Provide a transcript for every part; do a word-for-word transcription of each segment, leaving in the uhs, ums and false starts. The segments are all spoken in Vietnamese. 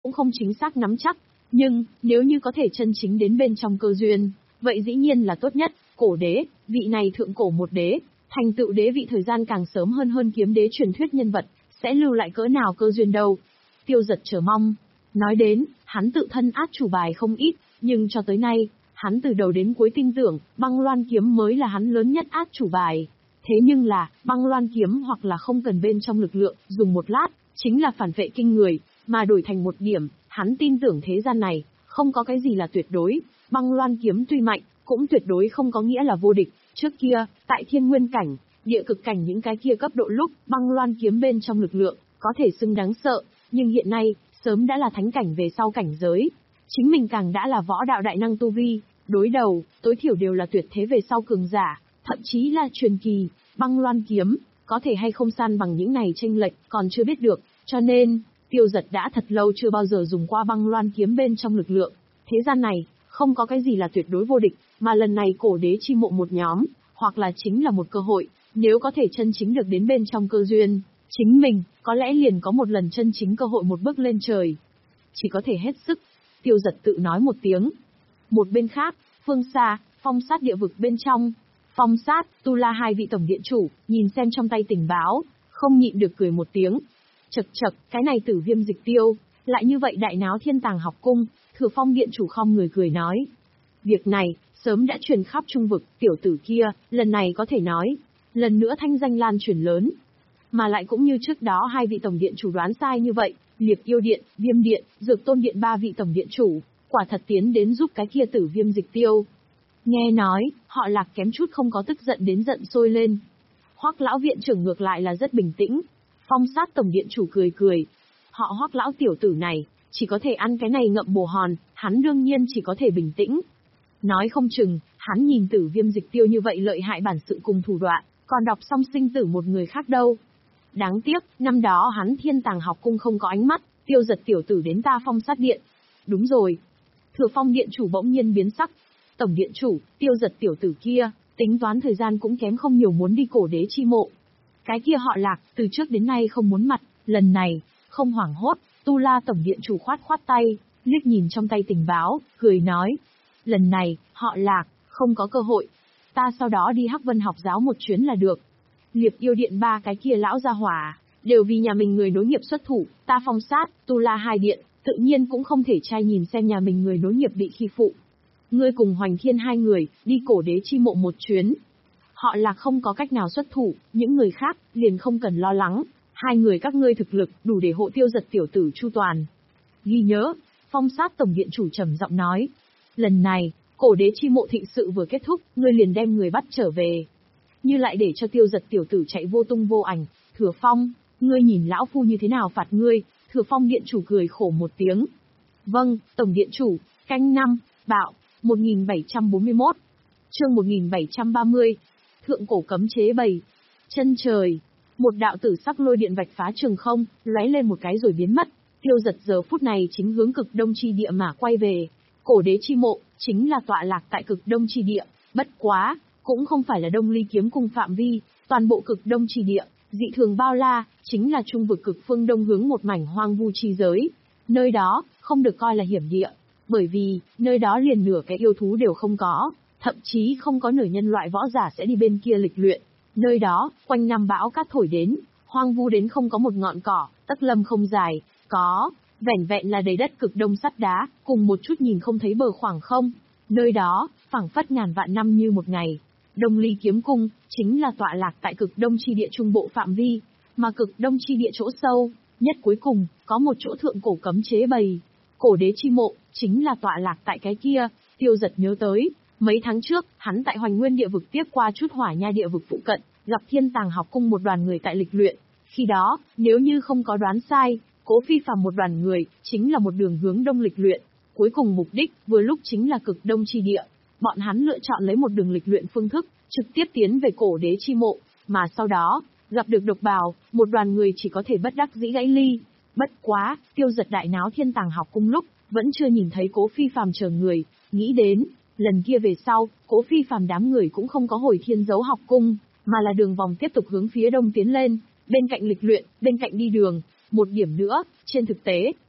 cũng không chính xác nắm chắc. Nhưng, nếu như có thể chân chính đến bên trong cơ duyên, vậy dĩ nhiên là tốt nhất. Cổ đế, vị này thượng cổ một đế, thành tựu đế vị thời gian càng sớm hơn hơn kiếm đế truyền thuyết nhân vật, sẽ lưu lại cỡ nào cơ duyên đâu. Tiêu Giật chờ mong. Nói đến, hắn tự thân át chủ bài không ít, nhưng cho tới nay, hắn từ đầu đến cuối tin tưởng, băng loan kiếm mới là hắn lớn nhất át chủ bài. Thế nhưng là, băng loan kiếm hoặc là không cần bên trong lực lượng, dùng một lát, chính là phản vệ kinh người, mà đổi thành một điểm, hắn tin tưởng thế gian này, không có cái gì là tuyệt đối, băng loan kiếm tuy mạnh, cũng tuyệt đối không có nghĩa là vô địch. Trước kia, tại thiên nguyên cảnh, địa cực cảnh những cái kia cấp độ lúc, băng loan kiếm bên trong lực lượng, có thể xưng đáng sợ, nhưng hiện nay, sớm đã là thánh cảnh về sau cảnh giới. Chính mình càng đã là võ đạo đại năng tu vi, đối đầu, tối thiểu đều là tuyệt thế về sau cường giả, thậm chí là truyền kỳ, băng loan kiếm, có thể hay không san bằng những này chênh lệch, còn chưa biết được, cho nên, Tiêu Giật đã thật lâu chưa bao giờ dùng qua băng loan kiếm bên trong lực lượng. Thế gian này, không có cái gì là tuyệt đối vô địch, mà lần này cổ đế chi mộ một nhóm, hoặc là chính là một cơ hội, nếu có thể chân chính được đến bên trong cơ duyên, chính mình, có lẽ liền có một lần chân chính cơ hội một bước lên trời. Chỉ có thể hết sức, Tiêu Giật tự nói một tiếng. Một bên khác, phương xa, phong sát địa vực bên trong, phong sát, tu la hai vị tổng điện chủ, nhìn xem trong tay tình báo, không nhịn được cười một tiếng. Chậc chậc, cái này Tử Viêm Dịch Tiêu, lại như vậy đại náo Thiên Tàng học cung, Thừa Phong điện chủ không người cười nói. Việc này, sớm đã truyền khắp trung vực, tiểu tử kia, lần này có thể nói, lần nữa thanh danh lan truyền lớn. Mà lại cũng như trước đó hai vị tổng điện chủ đoán sai như vậy, Liệp Yêu Điện, Viêm Điện, Dược Tôn Điện ba vị tổng điện chủ, quả thật tiến đến giúp cái kia Tử Viêm Dịch Tiêu. Nghe nói, họ Lạc kém chút không có tức giận đến giận sôi lên. Hoắc lão viện trưởng ngược lại là rất bình tĩnh. Phong sát tổng điện chủ cười cười. Họ Hoắc lão tiểu tử này, chỉ có thể ăn cái này ngậm bồ hòn, hắn đương nhiên chỉ có thể bình tĩnh. Nói không chừng, hắn nhìn Tử Viêm Dịch Tiêu như vậy lợi hại bản sự cùng thủ đoạn, còn đọc xong sinh tử một người khác đâu. Đáng tiếc, năm đó hắn Thiên Tàng học cung không có ánh mắt, Tiêu Giật tiểu tử đến ta Phong sát điện. Đúng rồi. Thừa Phong điện chủ bỗng nhiên biến sắc. Tổng điện chủ, Tiêu Giật tiểu tử kia, tính toán thời gian cũng kém không nhiều muốn đi cổ đế chi mộ. Cái kia họ Lạc, từ trước đến nay không muốn mặt, lần này, không hoảng hốt, Tu La tổng điện chủ khoát khoát tay, liếc nhìn trong tay tình báo, cười nói. Lần này, họ Lạc, không có cơ hội. Ta sau đó đi Hắc Vân học giáo một chuyến là được. Liệp Yêu Điện ba cái kia lão gia hỏa, đều vì nhà mình người nối nghiệp xuất thủ, ta Phong sát, Tu La hai điện, tự nhiên cũng không thể trai nhìn xem nhà mình người nối nghiệp bị khi phụ. Ngươi cùng Hoành Thiên hai người, đi cổ đế chi mộ một chuyến. Họ Lạc không có cách nào xuất thủ, những người khác, liền không cần lo lắng. Hai người các ngươi thực lực, đủ để hộ Tiêu Giật tiểu tử chu toàn. Ghi nhớ, Phong sát tổng điện chủ trầm giọng nói. Lần này, cổ đế chi mộ thịnh sự vừa kết thúc, ngươi liền đem người bắt trở về. Như lại để cho Tiêu Giật tiểu tử chạy vô tung vô ảnh, Thừa Phong, ngươi nhìn lão phu như thế nào phạt ngươi, Thừa Phong điện chủ cười khổ một tiếng. Vâng, tổng điện chủ, canh năm, bạo, một nghìn bảy trăm bốn mươi mốt. Chương một nghìn bảy trăm ba mươi. Thượng cổ cấm chế bầy. Chân trời, một đạo tử sắc lôi điện vạch phá trường không, lóe lên một cái rồi biến mất. Tiêu Giật giờ phút này chính hướng cực đông chi địa mà quay về. Cổ đế chi mộ, chính là tọa lạc tại cực đông chi địa, bất quá, cũng không phải là Đông Ly kiếm cung phạm vi, toàn bộ cực đông chi địa, dị thường bao la, chính là trung vực cực phương đông hướng một mảnh hoang vu chi giới. Nơi đó, không được coi là hiểm địa, bởi vì, nơi đó liền nửa cái yêu thú đều không có, thậm chí không có nửa nhân loại võ giả sẽ đi bên kia lịch luyện. Nơi đó, quanh năm bão cát thổi đến, hoang vu đến không có một ngọn cỏ, tấc lâm không dài, có, vẻn vẹn là đầy đất cực đông sắt đá, cùng một chút nhìn không thấy bờ khoảng không. Nơi đó, phảng phất ngàn vạn năm như một ngày. Đông Ly kiếm cung, chính là tọa lạc tại cực đông chi địa trung bộ phạm vi, mà cực đông chi địa chỗ sâu, nhất cuối cùng, có một chỗ thượng cổ cấm chế bầy. Cổ đế chi mộ, chính là tọa lạc tại cái kia. Tiêu Giật nhớ tới, mấy tháng trước, hắn tại Hoành Nguyên địa vực tiếp qua chút hỏa nha địa vực phụ cận, gặp Thiên Tàng học cung một đoàn người tại lịch luyện. Khi đó, nếu như không có đoán sai, Cố Phi Phàm một đoàn người, chính là một đường hướng đông lịch luyện. Cuối cùng mục đích, vừa lúc chính là cực đông chi địa. Bọn hắn lựa chọn lấy một đường lịch luyện phương thức, trực tiếp tiến về cổ đế chi mộ, mà sau đó, gặp được độc bào, một đoàn người chỉ có thể bất đắc dĩ gãy ly. Bất quá, Tiêu Giật đại náo Thiên Tàng học cung lúc, vẫn chưa nhìn thấy Cố Phi Phàm chờ người, nghĩ đến, lần kia về sau, Cố Phi Phàm đám người cũng không có hồi Thiên Dấu học cung, mà là đường vòng tiếp tục hướng phía đông tiến lên, bên cạnh lịch luyện, bên cạnh đi đường. Một điểm nữa, trên thực tế,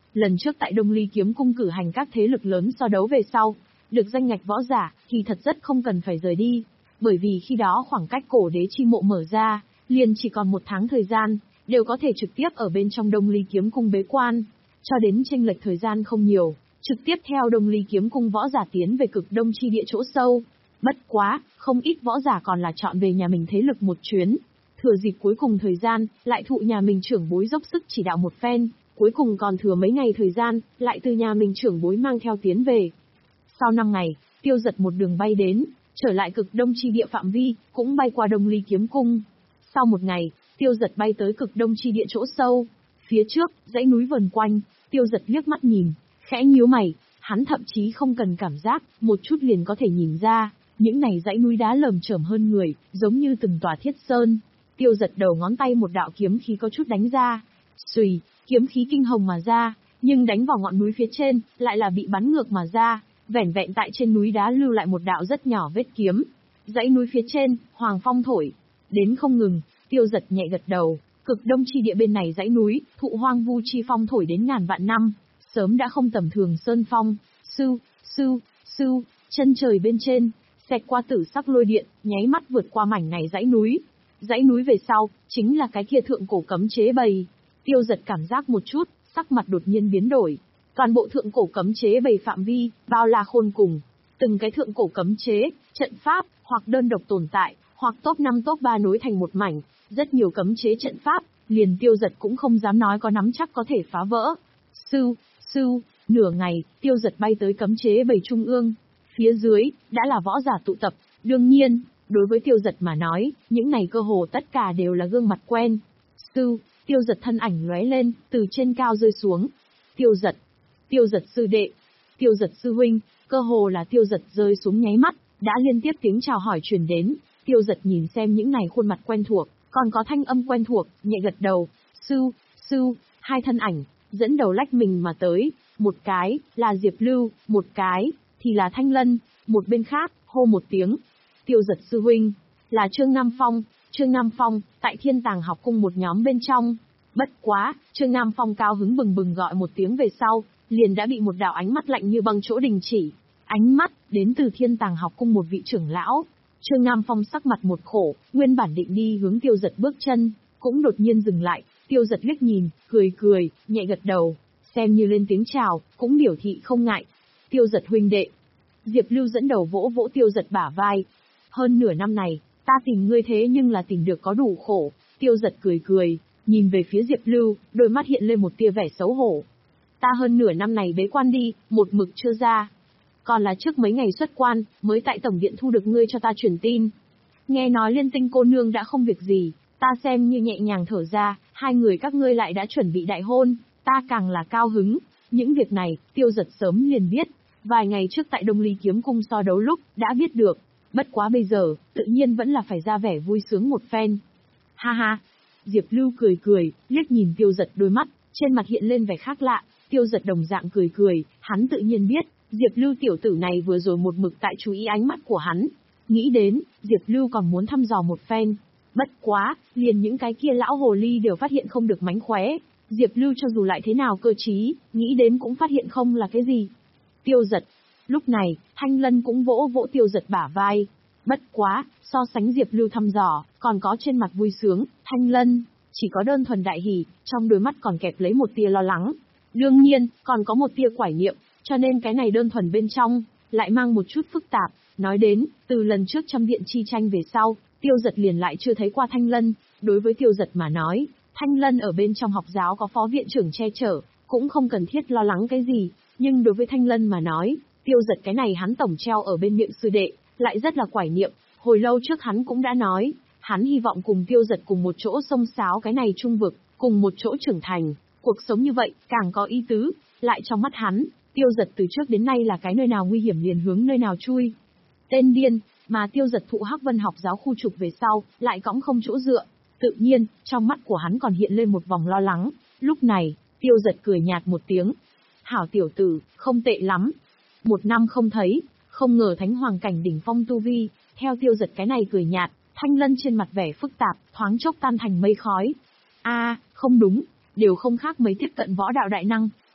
Lần trước tại Đông Ly Kiếm Cung cử hành các thế lực lớn so đấu về sau, được danh ngạch võ giả, thì thật rất không cần phải rời đi. Bởi vì khi đó khoảng cách cổ đế chi mộ mở ra, liền chỉ còn một tháng thời gian, đều có thể trực tiếp ở bên trong Đông Ly Kiếm Cung bế quan. Cho đến chênh lệch thời gian không nhiều, trực tiếp theo Đông Ly Kiếm Cung võ giả tiến về cực đông chi địa chỗ sâu. Bất quá, không ít võ giả còn là chọn về nhà mình thế lực một chuyến. Thừa dịp cuối cùng thời gian, lại thụ nhà mình trưởng bối dốc sức chỉ đạo một phen, cuối cùng còn thừa mấy ngày thời gian, lại từ nhà mình trưởng bối mang theo tiến về. Sau năm ngày, Tiêu Dật một đường bay đến, trở lại cực đông chi địa phạm vi, cũng bay qua Đông Ly Kiếm Cung. Sau một ngày, Tiêu Dật bay tới cực đông chi địa chỗ sâu. Phía trước, dãy núi vần quanh, Tiêu Dật liếc mắt nhìn, khẽ nhíu mày, hắn thậm chí không cần cảm giác, một chút liền có thể nhìn ra, những này dãy núi đá lởm chởm hơn người, giống như từng tòa thiết sơn. Tiêu Dật đầu ngón tay một đạo kiếm khí có chút đánh ra. Xùy, kiếm khí kinh hồng mà ra, nhưng đánh vào ngọn núi phía trên, lại là bị bắn ngược mà ra, vẻn vẹn tại trên núi đá lưu lại một đạo rất nhỏ vết kiếm. Dãy núi phía trên, hoàng phong thổi, đến không ngừng, Tiêu Dật nhẹ gật đầu, cực đông chi địa bên này dãy núi, thụ hoang vu chi phong thổi đến ngàn vạn năm, sớm đã không tầm thường sơn phong. Sưu, sưu, sưu, chân trời bên trên, xẹt qua tử sắc lôi điện, nháy mắt vượt qua mảnh này dãy núi. Dãy núi về sau, chính là cái kia thượng cổ cấm chế bầy. Tiêu Dật cảm giác một chút, sắc mặt đột nhiên biến đổi. Toàn bộ thượng cổ cấm chế bầy phạm vi, bao la khôn cùng. Từng cái thượng cổ cấm chế, trận pháp, hoặc đơn độc tồn tại, hoặc top năm top ba nối thành một mảnh. Rất nhiều cấm chế trận pháp, liền Tiêu Dật cũng không dám nói có nắm chắc có thể phá vỡ. Sưu, sưu, nửa ngày, Tiêu Dật bay tới cấm chế bầy trung ương. Phía dưới, đã là võ giả tụ tập. Đương nhiên, đối với Tiêu Dật mà nói, những này cơ hồ tất cả đều là gương mặt quen. Sưu, Tiêu Dật thân ảnh lóe lên, từ trên cao rơi xuống. Tiêu Dật, Tiêu Dật sư đệ, Tiêu Dật sư huynh, cơ hồ là Tiêu Dật rơi xuống nháy mắt, đã liên tiếp tiếng chào hỏi truyền đến. Tiêu Dật nhìn xem những này khuôn mặt quen thuộc, còn có thanh âm quen thuộc, nhẹ gật đầu. Sưu, sưu, hai thân ảnh, dẫn đầu lách mình mà tới, một cái, là Diệp Lưu, một cái, thì là Thanh Lân, một bên khác, hô một tiếng. Tiêu Dật sư huynh, là Trương Nam Phong, Trương Nam Phong, tại Thiên Tàng học cung một nhóm bên trong. Bất quá, Trương Nam Phong cao hứng bừng bừng gọi một tiếng về sau, liền đã bị một đạo ánh mắt lạnh như băng chỗ đình chỉ. Ánh mắt, đến từ Thiên Tàng học cung một vị trưởng lão. Trương Nam Phong sắc mặt một khổ, nguyên bản định đi hướng Tiêu Dật bước chân, cũng đột nhiên dừng lại. Tiêu Dật liếc nhìn, cười cười, nhẹ gật đầu, xem như lên tiếng chào, cũng biểu thị không ngại. Tiêu Dật huynh đệ. Diệp Lưu dẫn đầu vỗ vỗ Tiêu Dật bả vai. Hơn nửa năm này, ta tìm ngươi thế nhưng là tìm được có đủ khổ. Tiêu Dật cười cười, nhìn về phía Diệp Lưu, đôi mắt hiện lên một tia vẻ xấu hổ. Ta hơn nửa năm này bế quan đi, một mực chưa ra. Còn là trước mấy ngày xuất quan, mới tại tổng điện thu được ngươi cho ta truyền tin. Nghe nói Liên Tinh cô nương đã không việc gì, ta xem như nhẹ nhàng thở ra, hai người các ngươi lại đã chuẩn bị đại hôn, ta càng là cao hứng. Những việc này, Tiêu Dật sớm liền biết, vài ngày trước tại Đông Ly Kiếm Cung so đấu lúc, đã biết được. Bất quá bây giờ, tự nhiên vẫn là phải ra vẻ vui sướng một phen. Ha ha, Diệp Lưu cười cười, liếc nhìn Tiêu Dật đôi mắt, trên mặt hiện lên vẻ khác lạ. Tiêu Dật đồng dạng cười cười, hắn tự nhiên biết, Diệp Lưu tiểu tử này vừa rồi một mực tại chú ý ánh mắt của hắn. Nghĩ đến, Diệp Lưu còn muốn thăm dò một phen. Bất quá, liền những cái kia lão hồ ly đều phát hiện không được mánh khóe. Diệp Lưu cho dù lại thế nào cơ trí, nghĩ đến cũng phát hiện không là cái gì. Tiêu Dật. Lúc này, Thanh Lân cũng vỗ vỗ Tiêu Dật bả vai. Bất quá, so sánh Diệp Lưu thăm dò, còn có trên mặt vui sướng, Thanh Lân chỉ có đơn thuần đại hỉ, trong đôi mắt còn kẹp lấy một tia lo lắng. Đương nhiên, còn có một tia quải niệm, cho nên cái này đơn thuần bên trong, lại mang một chút phức tạp. Nói đến, từ lần trước trăm điện chi tranh về sau, Tiêu Dật liền lại chưa thấy qua Thanh Lân. Đối với Tiêu Dật mà nói, Thanh Lân ở bên trong học giáo có phó viện trưởng che chở, cũng không cần thiết lo lắng cái gì. Nhưng đối với Thanh Lân mà nói, Tiêu Dật cái này hắn tổng treo ở bên miệng sư đệ, lại rất là quải niệm. Hồi lâu trước hắn cũng đã nói, hắn hy vọng cùng Tiêu Dật cùng một chỗ xông xáo cái này trung vực, cùng một chỗ trưởng thành. Cuộc sống như vậy, càng có ý tứ, lại trong mắt hắn, Tiêu Dật từ trước đến nay là cái nơi nào nguy hiểm liền hướng nơi nào chui. Tên điên, mà Tiêu Dật thụ Hắc Vân học giáo khu trục về sau, lại cõng không chỗ dựa. Tự nhiên, trong mắt của hắn còn hiện lên một vòng lo lắng. Lúc này, Tiêu Dật cười nhạt một tiếng. Hảo tiểu tử, không tệ lắm. Một năm không thấy, không ngờ thánh hoàng cảnh đỉnh phong tu vi. Theo Tiêu Dật cái này cười nhạt, Thanh Lân trên mặt vẻ phức tạp, thoáng chốc tan thành mây khói. A, à, không đúng, đều không khác mấy tiếp cận võ đạo đại năng.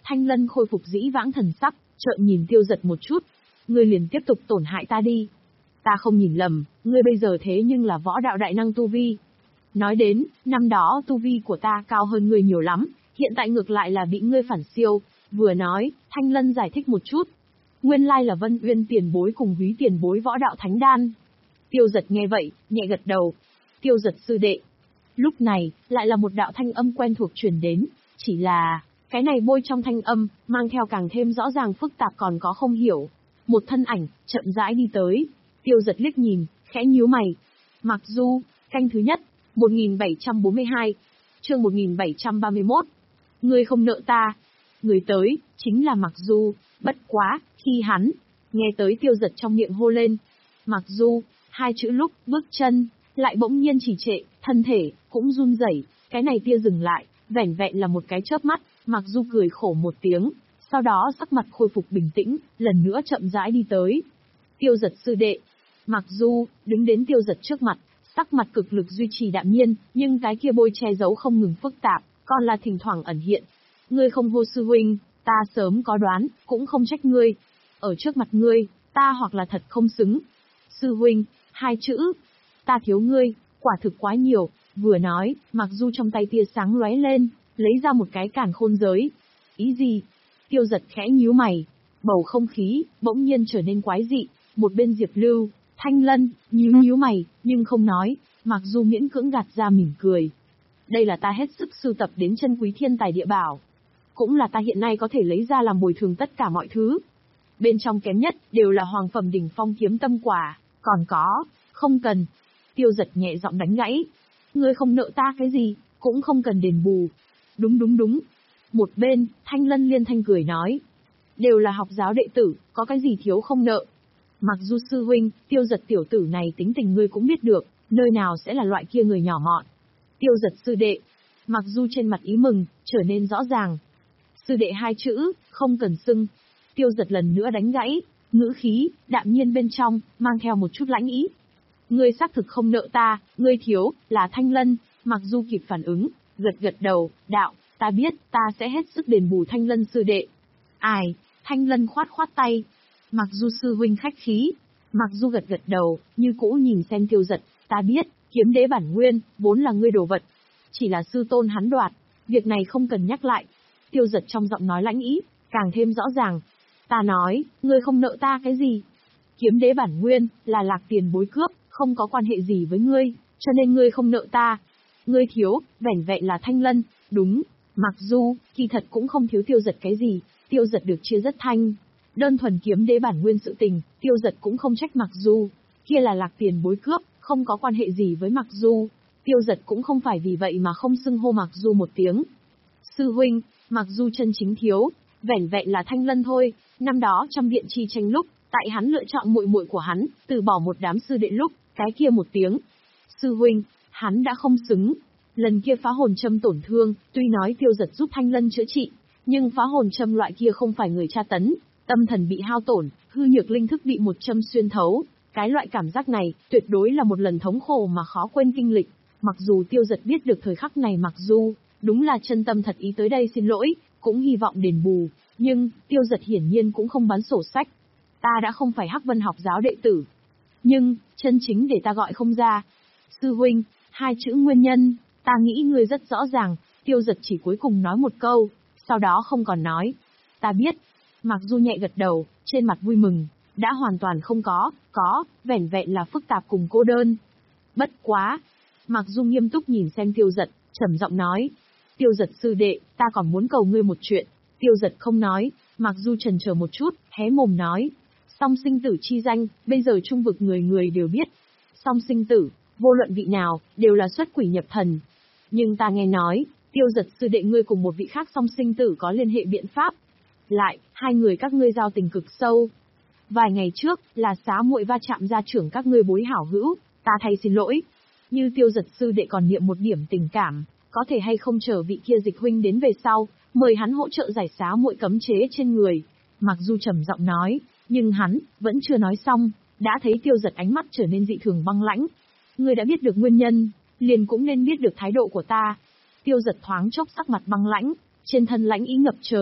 Thanh Lân khôi phục dĩ vãng thần sắc, trợn nhìn Tiêu Giật một chút. Ngươi liền tiếp tục tổn hại ta đi. Ta không nhìn lầm, ngươi bây giờ thế nhưng là võ đạo đại năng tu vi. Nói đến, năm đó tu vi của ta cao hơn ngươi nhiều lắm, hiện tại ngược lại là bị ngươi phản siêu. Vừa nói, Thanh Lân giải thích một chút. Nguyên lai là Vân Uyên tiền bối cùng Húy tiền bối võ đạo thánh đan. Tiêu Giật nghe vậy, nhẹ gật đầu. Tiêu Giật sư đệ. Lúc này, lại là một đạo thanh âm quen thuộc truyền đến, chỉ là, cái này bôi trong thanh âm, mang theo càng thêm rõ ràng phức tạp còn có không hiểu. Một thân ảnh, chậm rãi đi tới. Tiêu Giật liếc nhìn, khẽ nhíu mày. Mặc Du, canh thứ nhất, một nghìn bảy trăm bốn mươi hai, chương một nghìn bảy trăm ba mươi mốt. Ngươi không nợ ta. Người tới, chính là Mặc Du, bất quá, khi hắn, nghe tới Tiêu Giật trong miệng hô lên. Mặc Du, hai chữ lúc, bước chân, lại bỗng nhiên trì trệ, thân thể, cũng run rẩy, cái này tia dừng lại, vẻn vẹn là một cái chớp mắt, Mặc Du cười khổ một tiếng, sau đó sắc mặt khôi phục bình tĩnh, lần nữa chậm rãi đi tới. Tiêu Giật sư đệ. Mặc Du, đứng đến Tiêu Giật trước mặt, sắc mặt cực lực duy trì đạm nhiên, nhưng cái kia bôi che giấu không ngừng phức tạp, còn là thỉnh thoảng ẩn hiện. Ngươi không hô sư huynh, ta sớm có đoán, cũng không trách ngươi. Ở trước mặt ngươi, ta hoặc là thật không xứng. Sư huynh, hai chữ, ta thiếu ngươi, quả thực quá nhiều. Vừa nói, Mặc Du trong tay tia sáng lóe lên, lấy ra một cái càn khôn giới. Ý gì? Tiêu Giật khẽ nhíu mày. Bầu không khí, bỗng nhiên trở nên quái dị. Một bên Diệp Lưu, Thanh Lân, nhíu nhíu mày, nhưng không nói. Mặc Du miễn cưỡng gạt ra mỉm cười. Đây là ta hết sức sưu tập đến chân quý thiên tài địa bảo. Cũng là ta hiện nay có thể lấy ra làm bồi thường tất cả mọi thứ. Bên trong kém nhất, đều là hoàng phẩm đỉnh phong kiếm tâm quả. Còn có, không cần. Tiêu Giật nhẹ giọng đánh gãy. Ngươi không nợ ta cái gì, cũng không cần đền bù. Đúng đúng đúng. Một bên, Thanh Lân liên thanh cười nói. Đều là học giáo đệ tử, có cái gì thiếu không nợ. Mặc dù sư huynh, Tiêu Giật tiểu tử này tính tình ngươi cũng biết được, nơi nào sẽ là loại kia người nhỏ mọn. Tiêu Giật sư đệ. Mặc dù trên mặt ý mừng, trở nên rõ ràng. Sư đệ hai chữ, không cần xưng. Tiêu Giật lần nữa đánh gãy, ngữ khí, đạm nhiên bên trong, mang theo một chút lãnh ý. Ngươi xác thực không nợ ta, ngươi thiếu, là Thanh Lân. Mặc dù kịp phản ứng, gật gật đầu, đạo, ta biết, ta sẽ hết sức đền bù Thanh Lân sư đệ. Ai? Thanh Lân khoát khoát tay. Mặc dù sư huynh khách khí. Mặc dù gật gật đầu, như cũ nhìn xem Tiêu Giật, ta biết, kiếm đế bản nguyên, vốn là ngươi đồ vật. Chỉ là sư tôn hắn đoạt, việc này không cần nhắc lại. Tiêu Giật trong giọng nói lãnh ý, càng thêm rõ ràng. Ta nói, ngươi không nợ ta cái gì? Kiếm đế bản nguyên, là Lạc tiền bối cướp, không có quan hệ gì với ngươi, cho nên ngươi không nợ ta. Ngươi thiếu, vẻn vẹn là Thanh Lân, đúng. Mặc dù, kỳ thật cũng không thiếu Tiêu Giật cái gì, Tiêu Giật được chia rất thanh. Đơn thuần kiếm đế bản nguyên sự tình, Tiêu Giật cũng không trách Mặc dù. Kia là Lạc tiền bối cướp, không có quan hệ gì với Mặc dù. Tiêu Giật cũng không phải vì vậy mà không xưng hô Mặc dù một tiếng. Sư huynh, Mặc dù chân chính thiếu, vẻn vẹn là Thanh Lân thôi. Năm đó trong điện chi tranh lúc, tại hắn lựa chọn muội muội của hắn, từ bỏ một đám sư đệ lúc, cái kia một tiếng. Sư huynh, hắn đã không xứng. Lần kia phá hồn châm tổn thương, tuy nói Tiêu Giật giúp Thanh Lân chữa trị, nhưng phá hồn châm loại kia không phải người tra tấn, tâm thần bị hao tổn, hư nhược linh thức bị một châm xuyên thấu. Cái loại cảm giác này, tuyệt đối là một lần thống khổ mà khó quên kinh lịch. Mặc dù Tiêu Giật biết được thời khắc này Mặc dù, đúng là chân tâm thật ý tới đây xin lỗi, cũng hy vọng đền bù, nhưng, Tiêu Giật hiển nhiên cũng không bán sổ sách. Ta đã không phải Hắc Vân học giáo đệ tử. Nhưng, chân chính để ta gọi không ra. Sư huynh, hai chữ nguyên nhân, ta nghĩ ngươi rất rõ ràng. Tiêu Giật chỉ cuối cùng nói một câu, sau đó không còn nói. Ta biết. Mặc dù nhẹ gật đầu, trên mặt vui mừng, đã hoàn toàn không có, có, vẻn vẹn là phức tạp cùng cô đơn. Bất quá. Mặc dù nghiêm túc nhìn xem Tiêu Giật, trầm giọng nói. Tiêu Giật sư đệ, ta còn muốn cầu ngươi một chuyện. Tiêu Giật không nói, Mặc dù chần chờ một chút, hé mồm nói. Song sinh tử chi danh, bây giờ trung vực người người đều biết. Song sinh tử, vô luận vị nào, đều là xuất quỷ nhập thần. Nhưng ta nghe nói, Tiêu Giật sư đệ ngươi cùng một vị khác song sinh tử có liên hệ biện pháp. Lại, hai người các ngươi giao tình cực sâu. Vài ngày trước, là xá muội va chạm gia trưởng các ngươi bối hảo hữu, ta thay xin lỗi. Như Tiêu Giật sư đệ còn niệm một điểm tình cảm, có thể hay không chờ vị kia Dịch huynh đến về sau, mời hắn hỗ trợ giải xá muội cấm chế trên người. Mặc dù trầm giọng nói, nhưng hắn, vẫn chưa nói xong, đã thấy Tiêu Giật ánh mắt trở nên dị thường băng lãnh. Ngươi đã biết được nguyên nhân, liền cũng nên biết được thái độ của ta. Tiêu Giật thoáng chốc sắc mặt băng lãnh, trên thân lãnh ý ngập trời,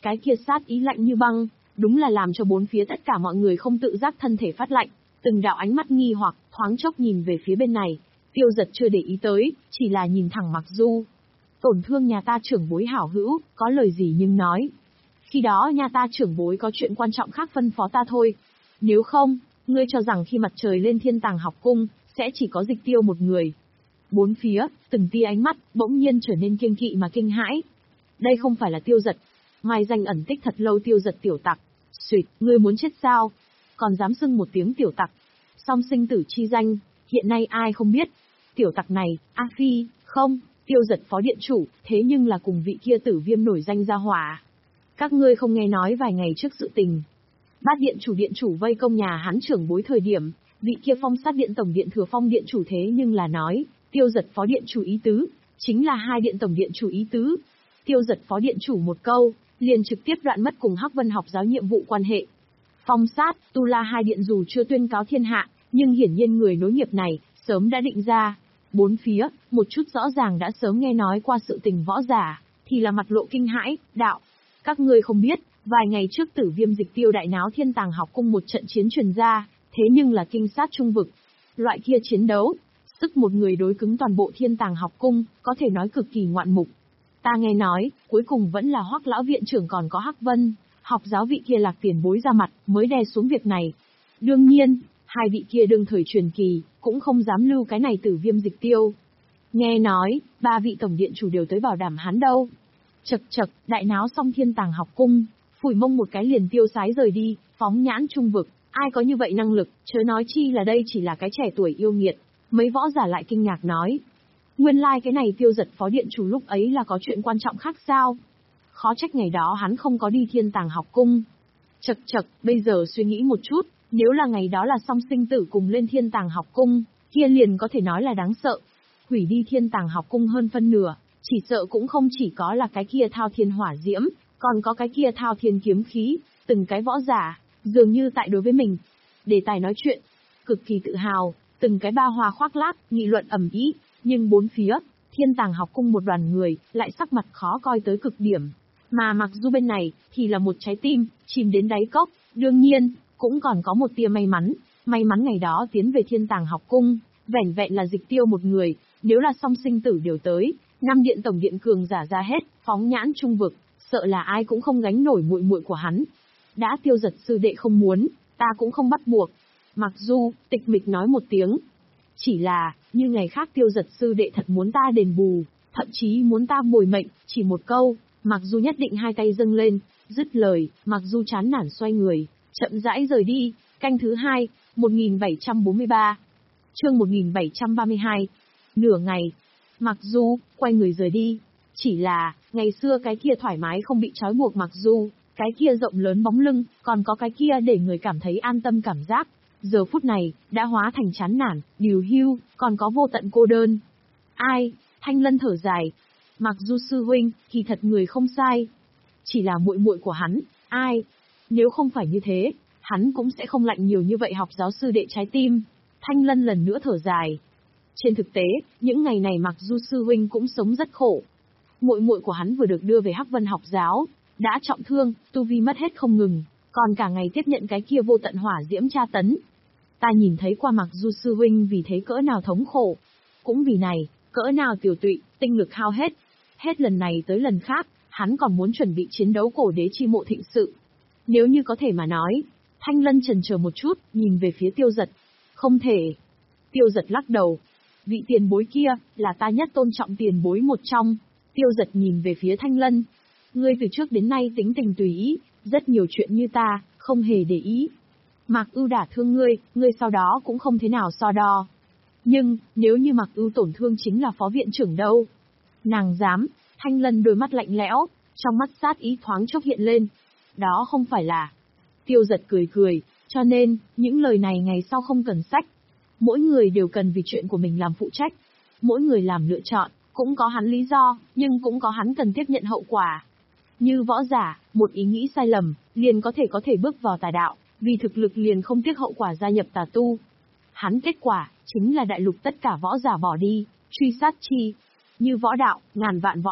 Cái kia sát ý lạnh như băng, đúng là làm cho bốn phía tất cả mọi người không tự giác thân thể phát lạnh, từng đạo ánh mắt nghi hoặc, thoáng chốc nhìn về phía bên này. Tiêu Giật chưa để ý tới, chỉ là nhìn thẳng Mặc Du. Tổn thương nhà ta trưởng bối hảo hữu, có lời gì nhưng nói. Khi đó nhà ta trưởng bối có chuyện quan trọng khác phân phó ta thôi. Nếu không, ngươi cho rằng khi mặt trời lên Thiên Tàng học cung, sẽ chỉ có Dịch Tiêu một người. Bốn phía, từng tia ánh mắt, bỗng nhiên trở nên kiêng kỵ mà kinh hãi. Đây không phải là Tiêu Giật. Ngoài danh ẩn tích thật lâu Tiêu Giật tiểu tặc. Xuyệt, ngươi muốn chết sao? Còn dám xưng một tiếng tiểu tặc. Song sinh tử chi danh, hiện nay ai không biết. Tiểu tặc này, A Phi, không, Tiêu Giật phó điện chủ, thế nhưng là cùng vị kia Tử Viêm nổi danh ra hỏa. Các ngươi không nghe nói vài ngày trước sự tình. Bát điện chủ điện chủ vây công nhà hắn trưởng bối thời điểm, vị kia Phong Sát điện tổng điện thừa Phong điện chủ thế nhưng là nói, Tiêu Giật phó điện chủ ý tứ, chính là hai điện tổng điện chủ ý tứ. Tiêu Giật phó điện chủ một câu, liền trực tiếp đoạn mất cùng Hắc Vân học giáo nhiệm vụ quan hệ. Phong Sát, Tu La hai điện dù chưa tuyên cáo thiên hạ, nhưng hiển nhiên người nối nghiệp này, sớm đã định ra. Bốn phía, một chút rõ ràng đã sớm nghe nói qua sự tình võ giả, thì là mặt lộ kinh hãi, đạo. Các ngươi không biết, vài ngày trước Tử Viêm Dịch Tiêu đại náo Thiên Tàng học cung một trận chiến truyền ra, thế nhưng là kinh sát trung vực. Loại kia chiến đấu, sức một người đối cứng toàn bộ Thiên Tàng học cung, có thể nói cực kỳ ngoạn mục. Ta nghe nói, cuối cùng vẫn là Hoắc lão viện trưởng còn có Hắc Vân, học giáo vị kia Lạc tiền bối ra mặt, mới đè xuống việc này. Đương nhiên, hai vị kia đương thời truyền kỳ, cũng không dám lưu cái này Tử Viêm Dịch Tiêu. Nghe nói, ba vị tổng điện chủ đều tới bảo đảm hắn đâu. Chậc chậc, đại náo xong Thiên Tàng học cung, phủi mông một cái liền tiêu sái rời đi, phóng nhãn trung vực, ai có như vậy năng lực, chớ nói chi là đây chỉ là cái trẻ tuổi yêu nghiệt. Mấy võ giả lại kinh ngạc nói. Nguyên lai like cái này Tiêu Giật phó điện chủ lúc ấy là có chuyện quan trọng khác sao? Khó trách ngày đó hắn không có đi Thiên Tàng học cung. Chậc chậc, bây giờ suy nghĩ một chút, nếu là ngày đó là song sinh tử cùng lên Thiên Tàng học cung, kia liền có thể nói là đáng sợ. Hủy đi Thiên Tàng học cung hơn phân nửa, chỉ sợ cũng không chỉ có là cái kia thao thiên hỏa diễm, còn có cái kia thao thiên kiếm khí, từng cái võ giả, dường như tại đối với mình. Đề tài nói chuyện, cực kỳ tự hào, từng cái ba hoa khoác lác, nghị luận ầm ĩ, nhưng bốn phía, Thiên Tàng học cung một đoàn người, lại sắc mặt khó coi tới cực điểm. Mà Mặc Du bên này, thì là một trái tim, chìm đến đáy cốc, đương nhiên, cũng còn có một tia may mắn, may mắn ngày đó tiến về Thiên Tàng học cung, vẻn vẹn là Dịch Tiêu một người, nếu là song sinh tử đều tới, năm điện tổng điện cường giả ra hết, phóng nhãn trung vực, sợ là ai cũng không gánh nổi muội muội của hắn. Đã Tiêu Giật sư đệ không muốn, ta cũng không bắt buộc. Mặc Du, tịch mịch nói một tiếng. Chỉ là, như ngày khác Tiêu Giật sư đệ thật muốn ta đền bù, thậm chí muốn ta bồi mệnh, chỉ một câu, Mặc Du nhất định hai tay dâng lên, dứt lời, Mặc Du chán nản xoay người, chậm rãi rời đi, canh thứ hai, một nghìn bảy trăm bốn mươi ba. Chương một nghìn bảy trăm ba mươi hai. Nửa ngày, Mặc Du quay người rời đi. Chỉ là, ngày xưa cái kia thoải mái không bị trói buộc Mặc Du, cái kia rộng lớn bóng lưng, còn có cái kia để người cảm thấy an tâm cảm giác, giờ phút này, đã hóa thành chán nản, điều hưu, còn có vô tận cô đơn. Ai? Thanh Lân thở dài. Mặc Du sư huynh, thì thật người không sai. Chỉ là muội muội của hắn, ai? Nếu không phải như thế, hắn cũng sẽ không lạnh nhiều như vậy học giáo sư đệ trái tim. Thanh Lân lần nữa thở dài. Trên thực tế, những ngày này Mặc Du sư huynh cũng sống rất khổ. Muội muội của hắn vừa được đưa về Hắc Vân học giáo, đã trọng thương, tu vi mất hết không ngừng, còn cả ngày tiếp nhận cái kia vô tận hỏa diễm tra tấn. Ta nhìn thấy qua Mặc Du sư huynh vì thế cỡ nào thống khổ, cũng vì này, cỡ nào tiểu tụy, tinh lực hao hết. Hết lần này tới lần khác, hắn còn muốn chuẩn bị chiến đấu cổ đế chi mộ thịnh sự. Nếu như có thể mà nói, Thanh Lân chần chờ một chút, nhìn về phía Tiêu Giật. Không thể. Tiêu Giật lắc đầu. Vị tiền bối kia, là ta nhất tôn trọng tiền bối một trong. Tiêu Giật nhìn về phía Thanh Lân. Ngươi từ trước đến nay tính tình tùy ý, rất nhiều chuyện như ta, không hề để ý. Mạc Ưu đả thương ngươi, ngươi sau đó cũng không thế nào so đo. Nhưng, nếu như Mạc Ưu tổn thương chính là phó viện trưởng đâu? Nàng dám, Thanh Lân đôi mắt lạnh lẽo, trong mắt sát ý thoáng chốc hiện lên. Đó không phải là... Tiêu Giật cười cười, cho nên, những lời này ngày sau không cần sách. Mỗi người đều cần vì chuyện của mình làm phụ trách. Mỗi người làm lựa chọn, cũng có hắn lý do, nhưng cũng có hắn cần tiếp nhận hậu quả. Như võ giả, một ý nghĩ sai lầm, liền có thể có thể bước vào tà đạo, vì thực lực liền không tiếc hậu quả gia nhập tà tu. Hắn kết quả, chính là đại lục tất cả võ giả bỏ đi, truy sát chi. Như võ đạo, ngàn vạn võ đạo,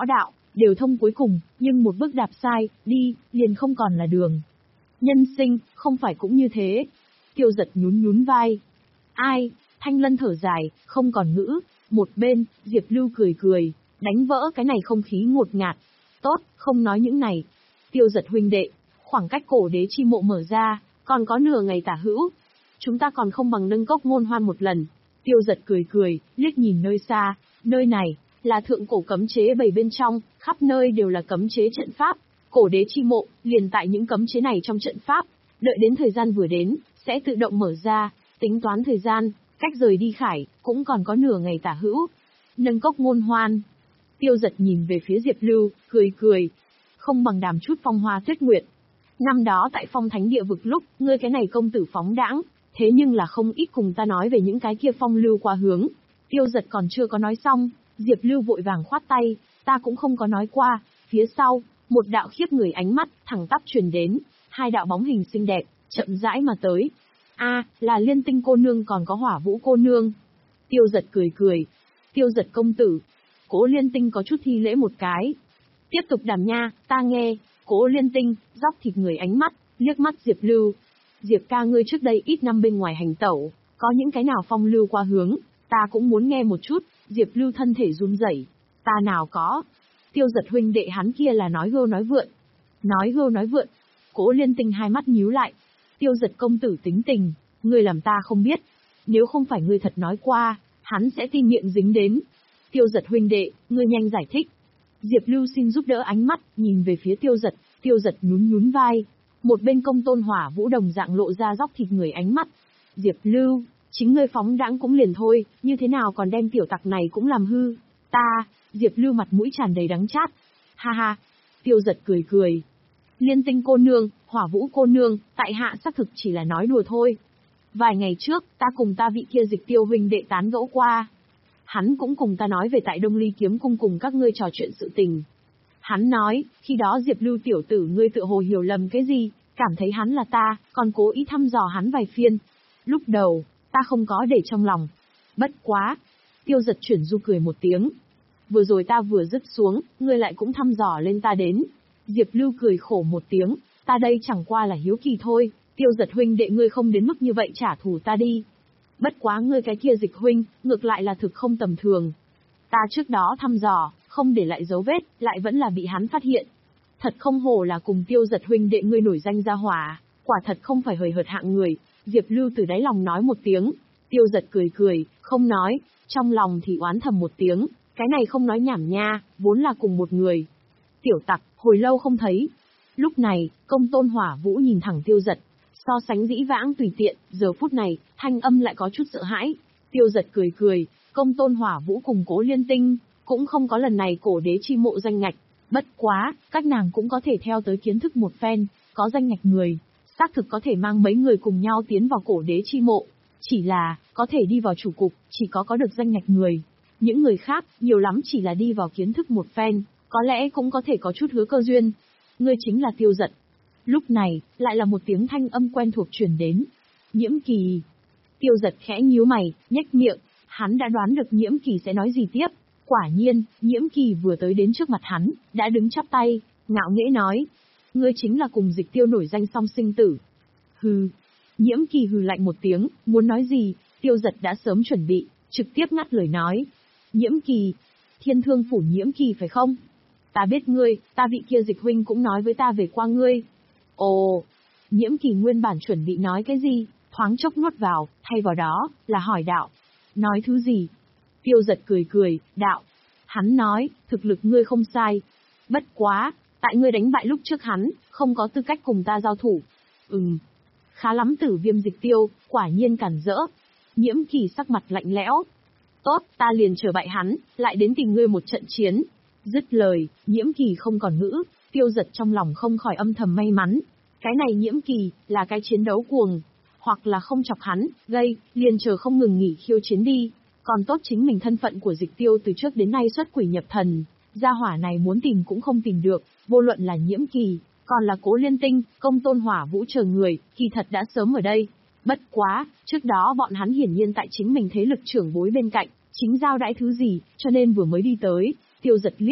đều thông cuối cùng, nhưng một bước đạp sai, đi, liền không còn là đường. Nhân sinh, không phải cũng như thế. Tiêu Giật nhún nhún vai. Ai, Thanh Lân thở dài, không còn ngữ. Một bên, Diệp Lưu cười cười, đánh vỡ cái này không khí ngột ngạt. Tốt, không nói những này. Tiêu Giật huynh đệ, khoảng cách cổ đế chi mộ mở ra, còn có nửa ngày tả hữu. Chúng ta còn không bằng nâng cốc Ngôn Hoan một lần. Tiêu Giật cười cười, liếc nhìn nơi xa, nơi này, là thượng cổ cấm chế bày bên trong, khắp nơi đều là cấm chế trận pháp. Cổ đế chi mộ, liền tại những cấm chế này trong trận pháp. Đợi đến thời gian vừa đến, sẽ tự động mở ra, tính toán thời gian, cách rời đi khải, cũng còn có nửa ngày tả hữu. Nâng cốc Ngôn Hoan. Tiêu Giật nhìn về phía Diệp Lưu, cười cười. Không bằng đàm chút phong hoa tuyết nguyệt. Năm đó tại phong thánh địa vực lúc, ngươi cái này công tử phóng đãng, thế nhưng là không ít cùng ta nói về những cái kia phong lưu qua hướng. Tiêu Giật còn chưa có nói xong, Diệp Lưu vội vàng khoát tay, ta cũng không có nói qua. Phía sau, một đạo khiếp người ánh mắt, thẳng tắp truyền đến, hai đạo bóng hình xinh đẹp, chậm rãi mà tới. A, là Liên Tinh cô nương còn có Hỏa Vũ cô nương. Tiêu Giật cười cười. Tiêu Giật công tử. Cố Liên Tinh có chút thi lễ một cái. Tiếp tục đàm nha, ta nghe. Cố Liên Tinh, dóc thịt người ánh mắt, liếc mắt Diệp Lưu. Diệp ca ngươi trước đây ít năm bên ngoài hành tẩu, có những cái nào phong lưu qua hướng, ta cũng muốn nghe một chút. Diệp Lưu thân thể run rẩy. Ta nào có. Tiêu Giật huynh đệ hắn kia là nói gâu nói vượn. Nói gâu nói vượn. Cố Liên Tinh hai mắt nhíu lại. Tiêu Giật công tử tính tình, ngươi làm ta không biết. Nếu không phải ngươi thật nói qua, hắn sẽ tin miệng dính đến. Tiêu Giật huynh đệ, ngươi nhanh giải thích. Diệp Lưu xin giúp đỡ ánh mắt, nhìn về phía Tiêu Giật. Tiêu Giật nhún nhún vai. Một bên Công Tôn Hỏa Vũ đồng dạng lộ ra dóc thịt người ánh mắt. Diệp Lưu, chính ngươi phóng đãng cũng liền thôi, như thế nào còn đem tiểu tặc này cũng làm hư. Ta, Diệp Lưu mặt mũi tràn đầy đắng chát. Ha ha. Tiêu Giật cười cười. Liên Tinh cô nương, Hỏa Vũ cô nương, tại hạ xác thực chỉ là nói đùa thôi. Vài ngày trước, ta cùng ta vị kia Dịch Tiêu huynh đệ tán gẫu qua. Hắn cũng cùng ta nói về tại Đông Ly Kiếm Cung cùng các ngươi trò chuyện sự tình. Hắn nói, khi đó Diệp Lưu tiểu tử ngươi tựa hồ hiểu lầm cái gì, cảm thấy hắn là ta, còn cố ý thăm dò hắn vài phiên. Lúc đầu, ta không có để trong lòng. Bất quá. Tiêu Giật chuyển du cười một tiếng. Vừa rồi ta vừa dứt xuống, ngươi lại cũng thăm dò lên ta đến. Diệp Lưu cười khổ một tiếng, ta đây chẳng qua là hiếu kỳ thôi, Tiêu Giật huynh đệ ngươi không đến mức như vậy trả thù ta đi. Bất quá ngươi cái kia Dịch huynh, ngược lại là thực không tầm thường. Ta trước đó thăm dò, không để lại dấu vết, lại vẫn là bị hắn phát hiện. Thật không hổ là cùng Tiêu Giật huynh đệ ngươi nổi danh ra hỏa, quả thật không phải hời hợt hạng người. Diệp Lưu từ đáy lòng nói một tiếng. Tiêu Giật cười cười, không nói, trong lòng thì oán thầm một tiếng, cái này không nói nhảm nha, vốn là cùng một người. Tiểu tặc, hồi lâu không thấy. Lúc này, Công Tôn Hỏa Vũ nhìn thẳng Tiêu Giật, so sánh dĩ vãng tùy tiện, giờ phút này, thanh âm lại có chút sợ hãi. Tiêu Giật cười cười, Công Tôn Hỏa Vũ cùng Cố Liên Tinh, cũng không có lần này cổ đế chi mộ danh ngạch. Bất quá, các nàng cũng có thể theo tới kiến thức một phen, có danh ngạch người, xác thực có thể mang mấy người cùng nhau tiến vào cổ đế chi mộ. Chỉ là, có thể đi vào chủ cục, chỉ có có được danh ngạch người. Những người khác, nhiều lắm chỉ là đi vào kiến thức một phen, có lẽ cũng có thể có chút hứa cơ duyên. Ngươi chính là Tiêu Giật. Lúc này, lại là một tiếng thanh âm quen thuộc truyền đến. Nhiễm Kỳ. Tiêu Giật khẽ nhíu mày, nhếch miệng, hắn đã đoán được Nhiễm Kỳ sẽ nói gì tiếp. Quả nhiên, Nhiễm Kỳ vừa tới đến trước mặt hắn, đã đứng chắp tay, ngạo nghễ nói. Ngươi chính là cùng Dịch Tiêu nổi danh song sinh tử. Hừ. Nhiễm Kỳ hừ lạnh một tiếng, muốn nói gì, Tiêu Giật đã sớm chuẩn bị, trực tiếp ngắt lời nói. Nhiễm Kỳ. Thiên Thương phủ Nhiễm Kỳ phải không? Ta biết ngươi, ta vị kia Dịch huynh cũng nói với ta về qua ngươi. Ồ. Nhiễm Kỳ nguyên bản chuẩn bị nói cái gì, thoáng chốc nuốt vào, thay vào đó, là hỏi đạo. Nói thứ gì? Tiêu Giật cười cười, đạo. Hắn nói, thực lực ngươi không sai. Bất quá, tại ngươi đánh bại lúc trước hắn, không có tư cách cùng ta giao thủ. Ừm. Khá lắm Tử Viêm Dịch Tiêu, quả nhiên cản rỡ. Nhiễm Kỳ sắc mặt lạnh lẽo. Tốt, ta liền chờ bại hắn, lại đến tìm ngươi một trận chiến. Dứt lời, Nhiễm Kỳ không còn ngữ, Tiêu Giật trong lòng không khỏi âm thầm may mắn. Cái này Nhiễm Kỳ, là cái chiến đấu cuồng. Hoặc là không chọc hắn, gây, liền chờ không ngừng nghỉ khiêu chiến đi. Còn tốt chính mình thân phận của Dịch Tiêu từ trước đến nay xuất quỷ nhập thần. Gia hỏa này muốn tìm cũng không tìm được, vô luận là Nhiễm Kỳ, còn là Cố Liên Tinh, Công Tôn Hỏa Vũ chờ người, kỳ thật đã sớm ở đây. Bất quá, trước đó bọn hắn hiển nhiên tại chính mình thế lực trưởng bối bên cạnh, chính giao đãi thứ gì, cho nên vừa mới đi tới. Tiêu Giật liếc,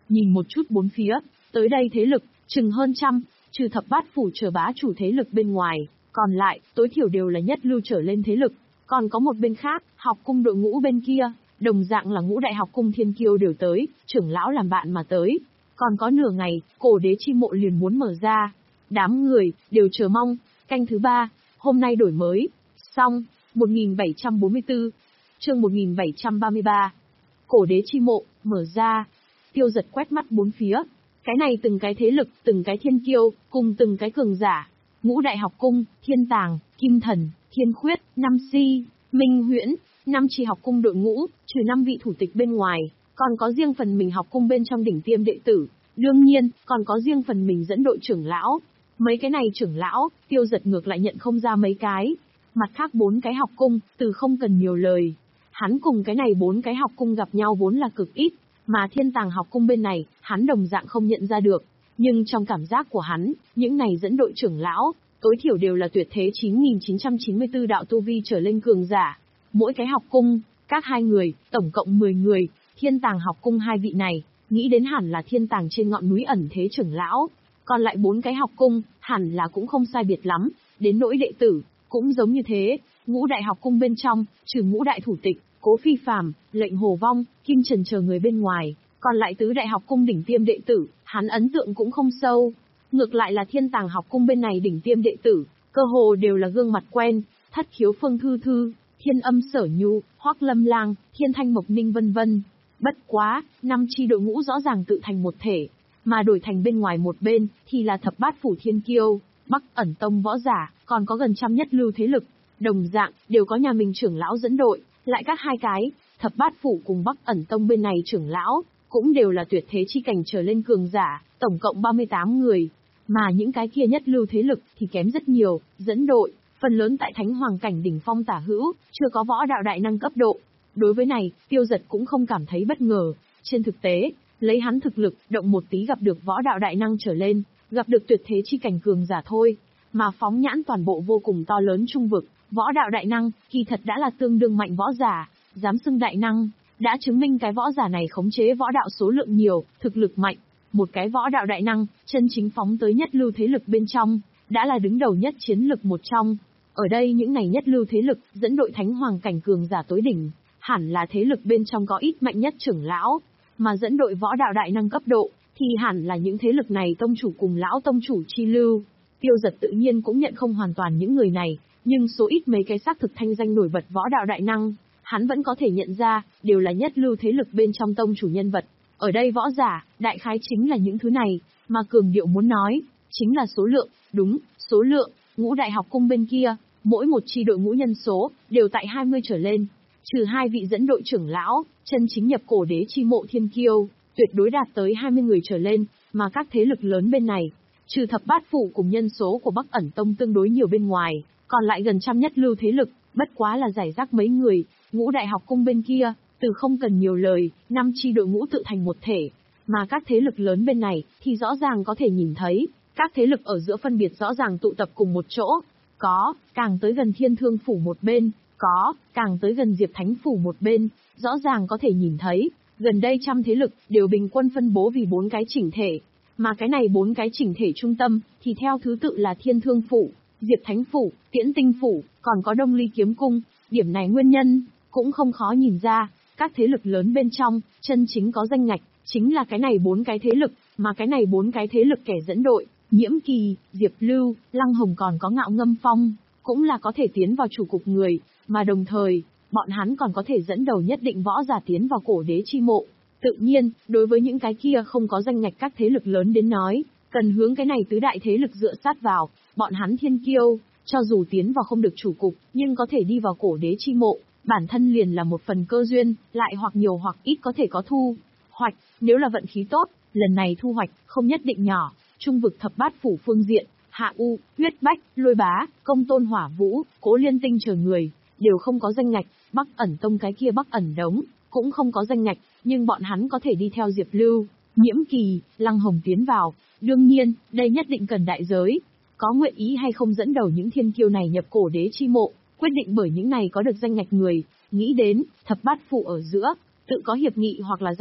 nhìn một chút bốn phía, tới đây thế lực, chừng hơn trăm, trừ thập bát phủ trở bá chủ thế lực bên ngoài, còn lại, tối thiểu đều là nhất lưu trở lên thế lực. Còn có một bên khác, học cung đội ngũ bên kia, đồng dạng là ngũ đại học cung thiên kiêu đều tới, trưởng lão làm bạn mà tới. Còn có nửa ngày, cổ đế chi mộ liền muốn mở ra. Đám người, đều chờ mong, canh thứ ba, hôm nay đổi mới. Xong, một nghìn bảy trăm bốn mươi tư, chương một nghìn bảy trăm ba mươi ba. Cổ đế chi mộ, mở ra. Tiêu Giật quét mắt bốn phía. Cái này từng cái thế lực, từng cái thiên kiêu, cùng từng cái cường giả. Ngũ đại học cung, thiên tàng, kim thần, thiên khuyết, năm si, minh huyễn, năm chi học cung đội ngũ, trừ năm vị thủ tịch bên ngoài, còn có riêng phần mình học cung bên trong đỉnh tiêm đệ tử. Đương nhiên, còn có riêng phần mình dẫn đội trưởng lão. Mấy cái này trưởng lão, Tiêu Giật ngược lại nhận không ra mấy cái. Mặt khác bốn cái học cung, từ không cần nhiều lời. Hắn cùng cái này bốn cái học cung gặp nhau vốn là cực ít, mà thiên tàng học cung bên này, hắn đồng dạng không nhận ra được. Nhưng trong cảm giác của hắn, những này dẫn đội trưởng lão, tối thiểu đều là tuyệt thế chín nghìn chín trăm chín mươi tư đạo tu vi trở lên cường giả. Mỗi cái học cung, các hai người, tổng cộng mười người, thiên tàng học cung hai vị này, nghĩ đến hẳn là thiên tàng trên ngọn núi ẩn thế trưởng lão. Còn lại bốn cái học cung, hẳn là cũng không sai biệt lắm, đến nỗi đệ tử, cũng giống như thế. Ngũ đại học cung bên trong, trừ ngũ đại thủ tịch, Cố Phi Phàm, Lệnh Hồ Vong, Kim Trần chờ người bên ngoài, còn lại tứ đại học cung đỉnh tiêm đệ tử, hắn ấn tượng cũng không sâu. Ngược lại là thiên tàng học cung bên này đỉnh tiêm đệ tử, cơ hồ đều là gương mặt quen, Thất Khiếu Phương Thư Thư, Thiên Âm Sở Nhu, Hoắc Lâm Lang, Thiên Thanh Mộc Ninh vân vân. Bất quá, năm chi đội ngũ rõ ràng tự thành một thể, mà đổi thành bên ngoài một bên thì là thập bát phủ thiên kiêu, Bắc Ẩn Tông võ giả, còn có gần trăm nhất lưu thế lực, đồng dạng đều có nhà mình trưởng lão dẫn đội, lại các hai cái, thập bát phủ cùng Bắc Ẩn Tông bên này trưởng lão cũng đều là tuyệt thế chi cảnh trở lên cường giả, tổng cộng ba mươi tám người, mà những cái kia nhất lưu thế lực thì kém rất nhiều, dẫn đội phần lớn tại Thánh Hoàng cảnh đỉnh phong tả hữu, chưa có võ đạo đại năng cấp độ. Đối với này, Tiêu Giật cũng không cảm thấy bất ngờ, trên thực tế, lấy hắn thực lực, động một tí gặp được võ đạo đại năng trở lên, gặp được tuyệt thế chi cảnh cường giả thôi, mà phóng nhãn toàn bộ vô cùng to lớn trung vực, võ đạo đại năng, kỳ thật đã là tương đương mạnh võ giả, dám xưng đại năng, đã chứng minh cái võ giả này khống chế võ đạo số lượng nhiều, thực lực mạnh. Một cái võ đạo đại năng, chân chính phóng tới nhất lưu thế lực bên trong, đã là đứng đầu nhất chiến lực một trong. Ở đây những này nhất lưu thế lực, dẫn đội Thánh Hoàng cảnh cường giả tối đỉnh, hẳn là thế lực bên trong có ít mạnh nhất trưởng lão, mà dẫn đội võ đạo đại năng cấp độ, thì hẳn là những thế lực này tông chủ cùng lão tông chủ chi lưu. Tiêu Giật tự nhiên cũng nhận không hoàn toàn những người này, nhưng số ít mấy cái xác thực thanh danh nổi bật võ đạo đại năng, hắn vẫn có thể nhận ra, đều là nhất lưu thế lực bên trong tông chủ nhân vật. Ở đây võ giả, đại khái chính là những thứ này, mà cường điệu muốn nói, chính là số lượng, đúng, số lượng, ngũ đại học cung bên kia, mỗi một chi đội ngũ nhân số, đều tại hai mươi trở lên, trừ hai vị dẫn đội trưởng lão, chân chính nhập cổ đế chi mộ thiên kiêu, tuyệt đối đạt tới hai mươi người trở lên, mà các thế lực lớn bên này, trừ thập bát phủ cùng nhân số của Bắc Ẩn Tông tương đối nhiều bên ngoài, còn lại gần trăm nhất lưu thế lực, bất quá là giải rác mấy người, ngũ đại học cung bên kia, từ không cần nhiều lời, năm chi đội ngũ tự thành một thể, mà các thế lực lớn bên này, thì rõ ràng có thể nhìn thấy, các thế lực ở giữa phân biệt rõ ràng tụ tập cùng một chỗ, có, càng tới gần Thiên Thương Phủ một bên, có, càng tới gần Diệp Thánh Phủ một bên, rõ ràng có thể nhìn thấy, gần đây trăm thế lực, đều bình quân phân bố vì bốn cái chỉnh thể, mà cái này bốn cái chỉnh thể trung tâm, thì theo thứ tự là Thiên Thương Phủ, Diệp Thánh Phủ, Tiễn Tinh Phủ, còn có Đông Ly Kiếm Cung, điểm này nguyên nhân, cũng không khó nhìn ra, các thế lực lớn bên trong, chân chính có danh ngạch, chính là cái này bốn cái thế lực, mà cái này bốn cái thế lực kẻ dẫn đội, Nhiễm Kỳ, Diệp Lưu, Lăng Hồng còn có Ngạo Ngâm Phong, cũng là có thể tiến vào chủ cục người, mà đồng thời, bọn hắn còn có thể dẫn đầu nhất định võ giả tiến vào cổ đế chi mộ. Tự nhiên, đối với những cái kia không có danh ngạch các thế lực lớn đến nói, cần hướng cái này tứ đại thế lực dựa sát vào, bọn hắn thiên kiêu, cho dù tiến vào không được chủ cục, nhưng có thể đi vào cổ đế chi mộ, bản thân liền là một phần cơ duyên, lại hoặc nhiều hoặc ít có thể có thu hoạch, nếu là vận khí tốt, lần này thu hoạch không nhất định nhỏ. Trung vực thập bát phủ phương diện, Hạ U, Huyết Bách, Lôi Bá, Công Tôn Hỏa Vũ, Cố Liên Tinh chờ người, đều không có danh ngạch, Bắc Ẩn Tông cái kia Bắc Ẩn Đống, cũng không có danh ngạch, nhưng bọn hắn có thể đi theo Diệp Lưu, Nhiễm Kỳ, Lăng Hồng tiến vào. Đương nhiên, đây nhất định cần đại giới, có nguyện ý hay không dẫn đầu những thiên kiêu này nhập cổ đế chi mộ, quyết định bởi những này có được danh ngạch người, nghĩ đến, thập bát phủ ở giữa, tự có hiệp nghị hoặc là giao dịch,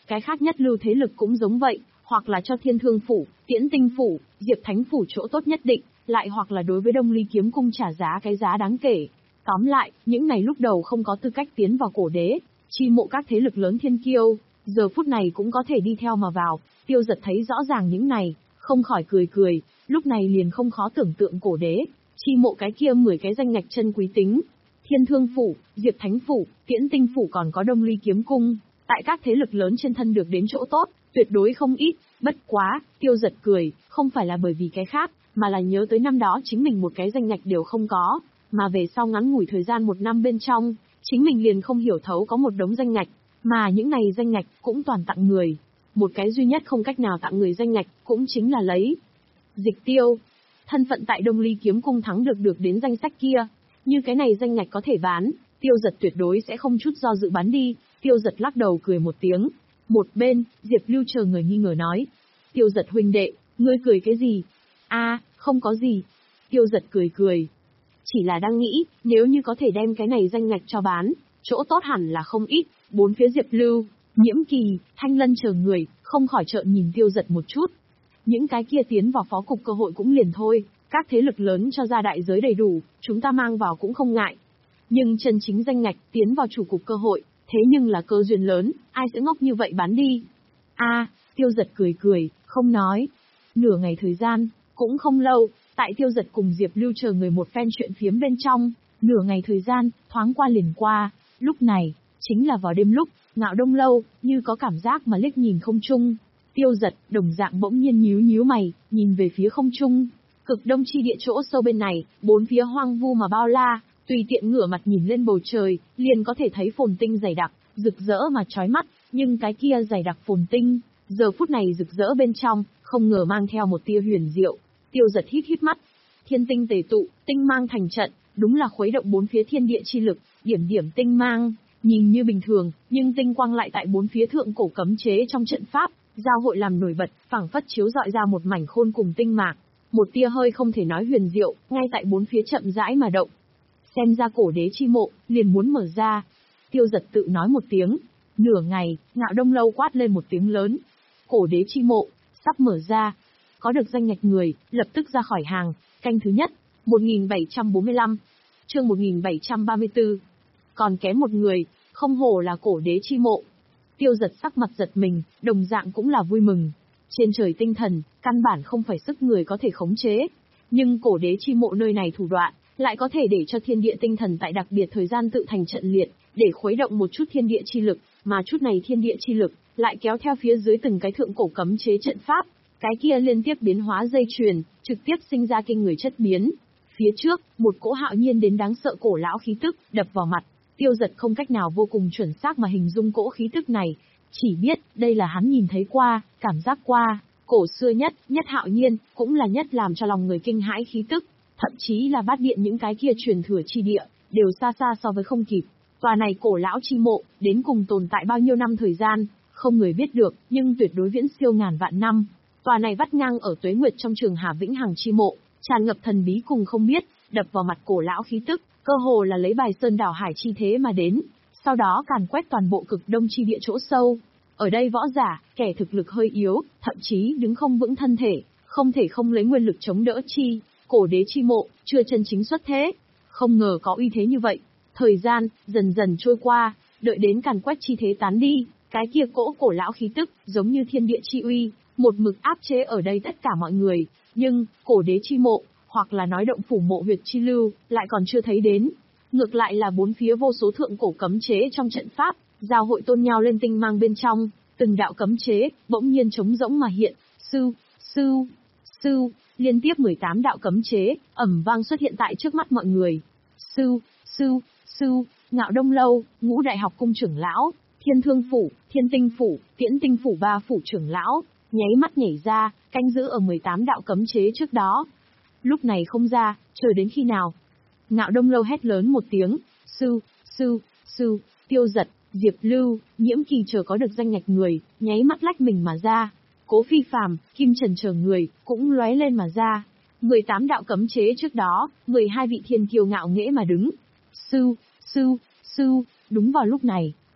cái khác nhất lưu thế lực cũng giống vậy, hoặc là cho Thiên Thương phủ, Tiễn Tinh phủ, Diệp Thánh phủ chỗ tốt nhất định, lại hoặc là đối với Đông Ly kiếm cung trả giá cái giá đáng kể. Tóm lại, những này lúc đầu không có tư cách tiến vào cổ đế, chi mộ các thế lực lớn thiên kiêu, giờ phút này cũng có thể đi theo mà vào. Tiêu Giật thấy rõ ràng những này, không khỏi cười cười, lúc này liền không khó tưởng tượng cổ đế, chi mộ cái kia mười cái danh ngạch chân quý tính. Thiên Thương phủ, Diệp Thánh phủ, Tiễn Tinh phủ còn có Đông Ly kiếm cung, tại các thế lực lớn trên thân được đến chỗ tốt, tuyệt đối không ít. Bất quá, Tiêu Giật cười, không phải là bởi vì cái khác, mà là nhớ tới năm đó chính mình một cái danh ngạch đều không có, mà về sau ngắn ngủi thời gian một năm bên trong, chính mình liền không hiểu thấu có một đống danh ngạch, mà những này danh ngạch cũng toàn tặng người. Một cái duy nhất không cách nào tặng người danh ngạch, cũng chính là lấy Dịch Tiêu. Thân phận tại Đông Ly kiếm cung thắng được được đến danh sách kia, như cái này danh ngạch có thể bán, Tiêu Giật tuyệt đối sẽ không chút do dự bán đi. Tiêu Giật lắc đầu cười một tiếng. Một bên, Diệp Lưu chờ người nghi ngờ nói. Tiêu Giật huynh đệ, ngươi cười cái gì? A, không có gì. Tiêu Giật cười cười. Chỉ là đang nghĩ, nếu như có thể đem cái này danh ngạch cho bán, chỗ tốt hẳn là không ít. Bốn phía Diệp Lưu, Nhiễm Kỳ, Thanh Lân chờ người, không khỏi trợn nhìn Tiêu Giật một chút. Những cái kia tiến vào phó cục cơ hội cũng liền thôi, các thế lực lớn cho ra đại giới đầy đủ, chúng ta mang vào cũng không ngại. Nhưng chân chính danh ngạch tiến vào chủ cục cơ hội, thế nhưng là cơ duyên lớn, ai sẽ ngốc như vậy bán đi? A, Tiêu Giật cười cười, không nói. Nửa ngày thời gian, cũng không lâu, tại Tiêu Giật cùng Diệp Lưu chờ người một phen chuyện phiếm bên trong, nửa ngày thời gian, thoáng qua liền qua, lúc này, chính là vào đêm lúc, Ngạo Đông Lâu, như có cảm giác mà liếc nhìn không trung. Tiêu Giật, đồng dạng bỗng nhiên nhíu nhíu mày, nhìn về phía không trung. Cực đông chi địa chỗ sâu bên này, bốn phía hoang vu mà bao la, tùy tiện ngửa mặt nhìn lên bầu trời, liền có thể thấy phồn tinh dày đặc, rực rỡ mà chói mắt, nhưng cái kia dày đặc phồn tinh, giờ phút này rực rỡ bên trong, không ngờ mang theo một tia huyền diệu. Tiêu Giật hít hít mắt, thiên tinh tề tụ, tinh mang thành trận, đúng là khuấy động bốn phía thiên địa chi lực, điểm điểm tinh mang, nhìn như bình thường, nhưng tinh quang lại tại bốn phía thượng cổ cấm chế trong trận pháp, giao hội làm nổi bật, phảng phất chiếu rọi ra một mảnh khôn cùng tinh mạc. Một tia hơi không thể nói huyền diệu, ngay tại bốn phía chậm rãi mà động. Xem ra cổ đế chi mộ, liền muốn mở ra. Tiêu Giật tự nói một tiếng. Nửa ngày, Ngạo Đông Lâu quát lên một tiếng lớn. Cổ đế chi mộ, sắp mở ra. Có được danh ngạch người, lập tức ra khỏi hàng. Canh thứ nhất, một nghìn bảy trăm bốn mươi lăm. Chương một nghìn bảy trăm ba mươi tư. Còn kém một người, không hổ là cổ đế chi mộ. Tiêu Giật sắc mặt giật mình, đồng dạng cũng là vui mừng. Trên trời tinh thần, căn bản không phải sức người có thể khống chế. Nhưng cổ đế chi mộ nơi này thủ đoạn, lại có thể để cho thiên địa tinh thần tại đặc biệt thời gian tự thành trận liệt, để khuấy động một chút thiên địa chi lực, mà chút này thiên địa chi lực, lại kéo theo phía dưới từng cái thượng cổ cấm chế trận pháp, cái kia liên tiếp biến hóa dây chuyền, trực tiếp sinh ra kinh người chất biến. Phía trước, một cỗ hạo nhiên đến đáng sợ cổ lão khí tức, đập vào mặt, Tiêu Giật không cách nào vô cùng chuẩn xác mà hình dung cỗ khí tức này, chỉ biết, đây là hắn nhìn thấy qua, cảm giác qua, cổ xưa nhất, nhất hạo nhiên, cũng là nhất làm cho lòng người kinh hãi khí tức, thậm chí là bát điện những cái kia truyền thừa chi địa, đều xa xa so với không kịp. Tòa này cổ lão chi mộ, đến cùng tồn tại bao nhiêu năm thời gian, không người biết được, nhưng tuyệt đối viễn siêu ngàn vạn năm. Tòa này vắt ngang ở tuế nguyệt trong trường Hà Vĩnh Hằng chi mộ, tràn ngập thần bí cùng không biết, đập vào mặt cổ lão khí tức, cơ hồ là lấy bài sơn đảo hải chi thế mà đến, sau đó càn quét toàn bộ cực đông chi địa chỗ sâu. Ở đây võ giả, kẻ thực lực hơi yếu, thậm chí đứng không vững thân thể, không thể không lấy nguyên lực chống đỡ chi, cổ đế chi mộ, chưa chân chính xuất thế. Không ngờ có uy thế như vậy. Thời gian, dần dần trôi qua, đợi đến càn quét chi thế tán đi, cái kia cỗ cổ lão khí tức, giống như thiên địa chi uy, một mực áp chế ở đây tất cả mọi người. Nhưng, cổ đế chi mộ, hoặc là nói động phủ mộ huyệt chi lưu, lại còn chưa thấy đến. Ngược lại là bốn phía vô số thượng cổ cấm chế trong trận pháp, giao hội tôn nhau lên tinh mang bên trong, từng đạo cấm chế, bỗng nhiên trống rỗng mà hiện, sư, sư, sư, liên tiếp mười tám đạo cấm chế, ầm vang xuất hiện tại trước mắt mọi người. Sư, sư, sư, Ngạo Đông Lâu, Ngũ Đại học cung trưởng lão, Thiên Thương phủ, Thiên Tinh phủ, Tiễn Tinh phủ ba phủ trưởng lão, nháy mắt nhảy ra, canh giữ ở mười tám đạo cấm chế trước đó. Lúc này không ra, chờ đến khi nào? Ngạo Đông Lâu hét lớn một tiếng, sư, sư, sư, Tiêu Giật, Diệp Lưu, Nhiễm Kỳ chờ có được danh ngạch người, nháy mắt lách mình mà ra. Cố Phi Phàm, Kim Trần chờ người, cũng lóe lên mà ra. mười tám đạo cấm chế trước đó, mười hai vị thiên kiêu ngạo nghễ mà đứng. Sư, sư, sư, đúng vào lúc này,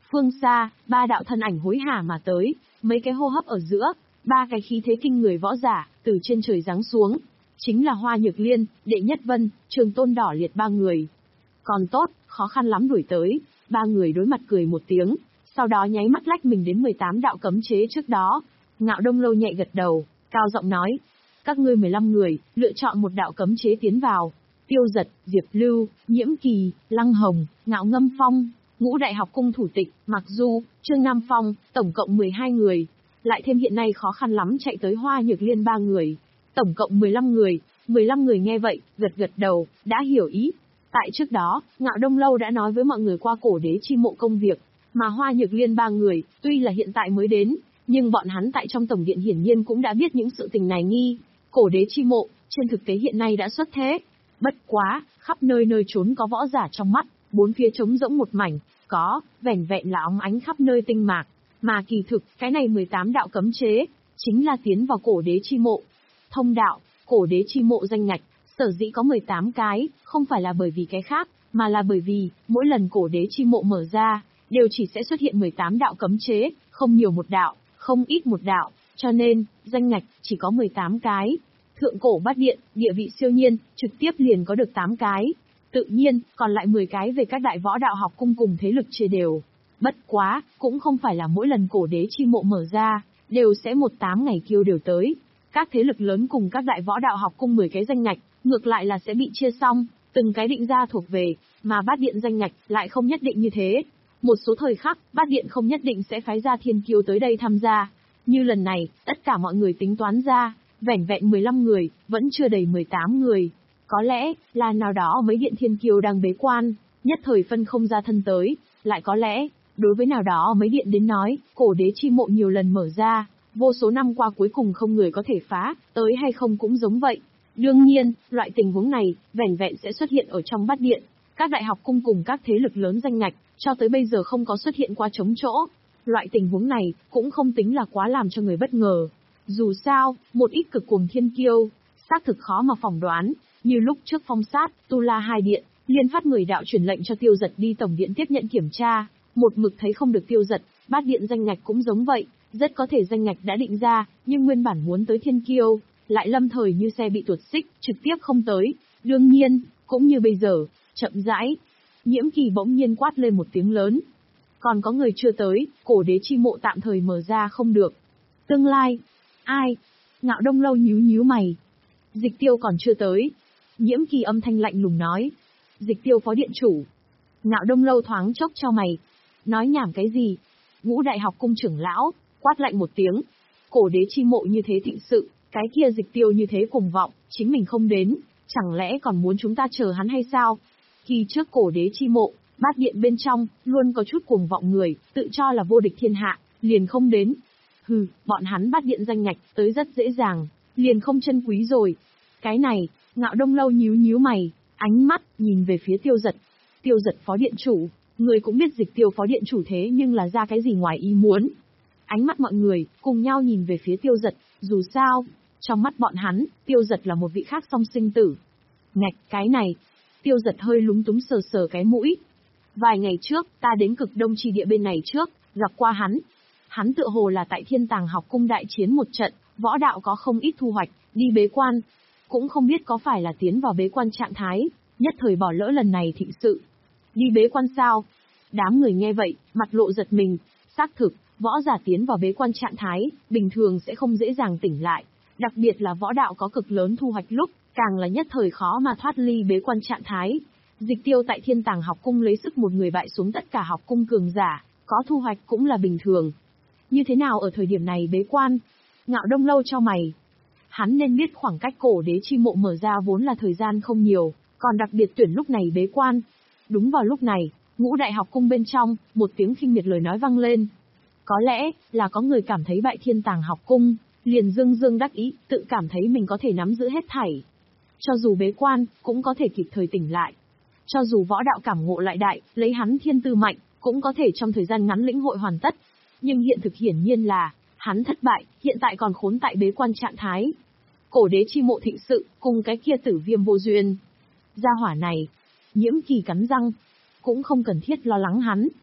Phương xa, ba đạo thân ảnh hối hả mà tới, mấy cái hô hấp ở giữa, ba cái khí thế kinh người võ giả, từ trên trời giáng xuống. Chính là Hoa Nhược Liên, Đệ Nhất Vân, Trường Tôn Đỏ Liệt ba người. Còn tốt, khó khăn lắm đuổi tới, ba người đối mặt cười một tiếng, sau đó nháy mắt lách mình đến mười tám đạo cấm chế trước đó. Ngạo Đông Lâu nhẹ gật đầu, cao giọng nói, các ngươi mười lăm người, lựa chọn một đạo cấm chế tiến vào. Tiêu Giật, Diệp Lưu, Nhiễm Kỳ, Lăng Hồng, Ngạo Ngâm Phong, Ngũ Đại Học Cung thủ tịch, Mạc Du, Trương Nam Phong, tổng cộng mười hai người. Lại thêm hiện nay khó khăn lắm chạy tới Hoa Nhược Liên ba người. Tổng cộng mười lăm người, mười lăm người nghe vậy, gật gật đầu, đã hiểu ý. Tại trước đó, Ngạo Đông Lâu đã nói với mọi người qua cổ đế chi mộ công việc, mà Hoa Nhược Liên ba người, tuy là hiện tại mới đến, nhưng bọn hắn tại trong tổng điện hiển nhiên cũng đã biết những sự tình này nghi. Cổ đế chi mộ, trên thực tế hiện nay đã xuất thế. Bất quá, khắp nơi nơi trốn có võ giả trong mắt, bốn phía trống rỗng một mảnh, có, vẻn vẹn là óng ánh khắp nơi tinh mạc. Mà kỳ thực, cái này mười tám đạo cấm chế, chính là tiến vào cổ đế chi mộ. Thông đạo, cổ đế chi mộ danh ngạch, sở dĩ có mười tám cái, không phải là bởi vì cái khác, mà là bởi vì, mỗi lần cổ đế chi mộ mở ra, đều chỉ sẽ xuất hiện mười tám đạo cấm chế, không nhiều một đạo, không ít một đạo, cho nên, danh ngạch, chỉ có mười tám cái. Thượng cổ bát điện, địa vị siêu nhiên, trực tiếp liền có được tám cái. Tự nhiên, còn lại mười cái về các đại võ đạo học cung cùng thế lực chia đều. Bất quá, cũng không phải là mỗi lần cổ đế chi mộ mở ra, đều sẽ một tám ngày kiêu đều tới. Các thế lực lớn cùng các đại võ đạo học cung mười cái danh ngạch, ngược lại là sẽ bị chia xong, từng cái định ra thuộc về, mà bát điện danh ngạch lại không nhất định như thế. Một số thời khắc, bát điện không nhất định sẽ phái ra thiên kiêu tới đây tham gia. Như lần này, tất cả mọi người tính toán ra, vẻn vẹn mười lăm người, vẫn chưa đầy mười tám người. Có lẽ, là nào đó mấy điện thiên kiêu đang bế quan, nhất thời phân không ra thân tới, lại có lẽ, đối với nào đó mấy điện đến nói, cổ đế chi mộ nhiều lần mở ra, vô số năm qua cuối cùng không người có thể phá, tới hay không cũng giống vậy. Đương nhiên, loại tình huống này, vẻn vẹn sẽ xuất hiện ở trong bát điện. Các đại học cung cùng các thế lực lớn danh ngạch, cho tới bây giờ không có xuất hiện qua trống chỗ. Loại tình huống này, cũng không tính là quá làm cho người bất ngờ. Dù sao, một ít cực cuồng thiên kiêu, xác thực khó mà phỏng đoán, như lúc trước Phong Sát, Tu La hai điện, liên phát mười đạo truyền lệnh cho Tiêu Giật đi tổng điện tiếp nhận kiểm tra, một mực thấy không được Tiêu Giật, bát điện danh ngạch cũng giống vậy, rất có thể danh ngạch đã định ra, nhưng nguyên bản muốn tới thiên kiêu, lại lâm thời như xe bị tuột xích, trực tiếp không tới. Đương nhiên, cũng như bây giờ, chậm rãi, Nhiễm Kỳ bỗng nhiên quát lên một tiếng lớn. Còn có người chưa tới, cổ đế chi mộ tạm thời mở ra không được. Tương lai, ai? Ngạo Đông Lâu nhíu nhíu mày. Dịch Tiêu còn chưa tới. Nhiễm Kỳ âm thanh lạnh lùng nói. Dịch Tiêu phó điện chủ. Ngạo Đông Lâu thoáng chốc cho mày. Nói nhảm cái gì? Ngũ Đại Học Cung trưởng lão, quát lạnh một tiếng. Cổ đế chi mộ như thế thịnh sự, cái kia Dịch Tiêu như thế cuồng vọng, chính mình không đến, chẳng lẽ còn muốn chúng ta chờ hắn hay sao? Khi trước cổ đế chi mộ, bát điện bên trong, luôn có chút cuồng vọng người, tự cho là vô địch thiên hạ, liền không đến. Hừ, bọn hắn bát điện danh ngạch, tới rất dễ dàng, liền không chân quý rồi. Cái này, Ngạo Đông Lâu nhíu nhíu mày, ánh mắt, nhìn về phía Tiêu Giật. Tiêu Giật phó điện chủ, người cũng biết Dịch Tiêu phó điện chủ thế nhưng là ra cái gì ngoài ý muốn. Ánh mắt mọi người, cùng nhau nhìn về phía Tiêu Giật, dù sao, trong mắt bọn hắn, Tiêu Giật là một vị khác song sinh tử. Ngạch, cái này, Tiêu Giật hơi lúng túng sờ sờ cái mũi. Vài ngày trước, ta đến cực đông chi địa bên này trước, gặp qua hắn. Hắn tựa hồ là tại Thiên Tàng học cung đại chiến một trận, võ đạo có không ít thu hoạch, đi bế quan. Cũng không biết có phải là tiến vào bế quan trạng thái, nhất thời bỏ lỡ lần này thịnh sự. Đi bế quan sao? Đám người nghe vậy, mặt lộ giật mình, xác thực, võ giả tiến vào bế quan trạng thái, bình thường sẽ không dễ dàng tỉnh lại. Đặc biệt là võ đạo có cực lớn thu hoạch lúc, càng là nhất thời khó mà thoát ly bế quan trạng thái. Dịch Tiêu tại Thiên Tàng học cung lấy sức một người bại xuống tất cả học cung cường giả, có thu hoạch cũng là bình thường. Như thế nào ở thời điểm này bế quan? Ngạo Đông Lâu cho mày. Hắn nên biết khoảng cách cổ đế chi mộ mở ra vốn là thời gian không nhiều, còn đặc biệt tuyển lúc này bế quan. Đúng vào lúc này, Ngũ Đại học cung bên trong, một tiếng khinh miệt lời nói vang lên. Có lẽ, là có người cảm thấy bại Thiên Tàng học cung, liền dương dương đắc ý, tự cảm thấy mình có thể nắm giữ hết thảy. Cho dù bế quan, cũng có thể kịp thời tỉnh lại. Cho dù võ đạo cảm ngộ lại đại, lấy hắn thiên tư mạnh, cũng có thể trong thời gian ngắn lĩnh hội hoàn tất. Nhưng hiện thực hiển nhiên là, hắn thất bại, hiện tại còn khốn tại bế quan trạng thái. Cổ đế chi mộ thịnh sự, cùng cái kia Tử Viêm vô duyên. Gia hỏa này, Nhiễm Kỳ cắn răng, cũng không cần thiết lo lắng hắn.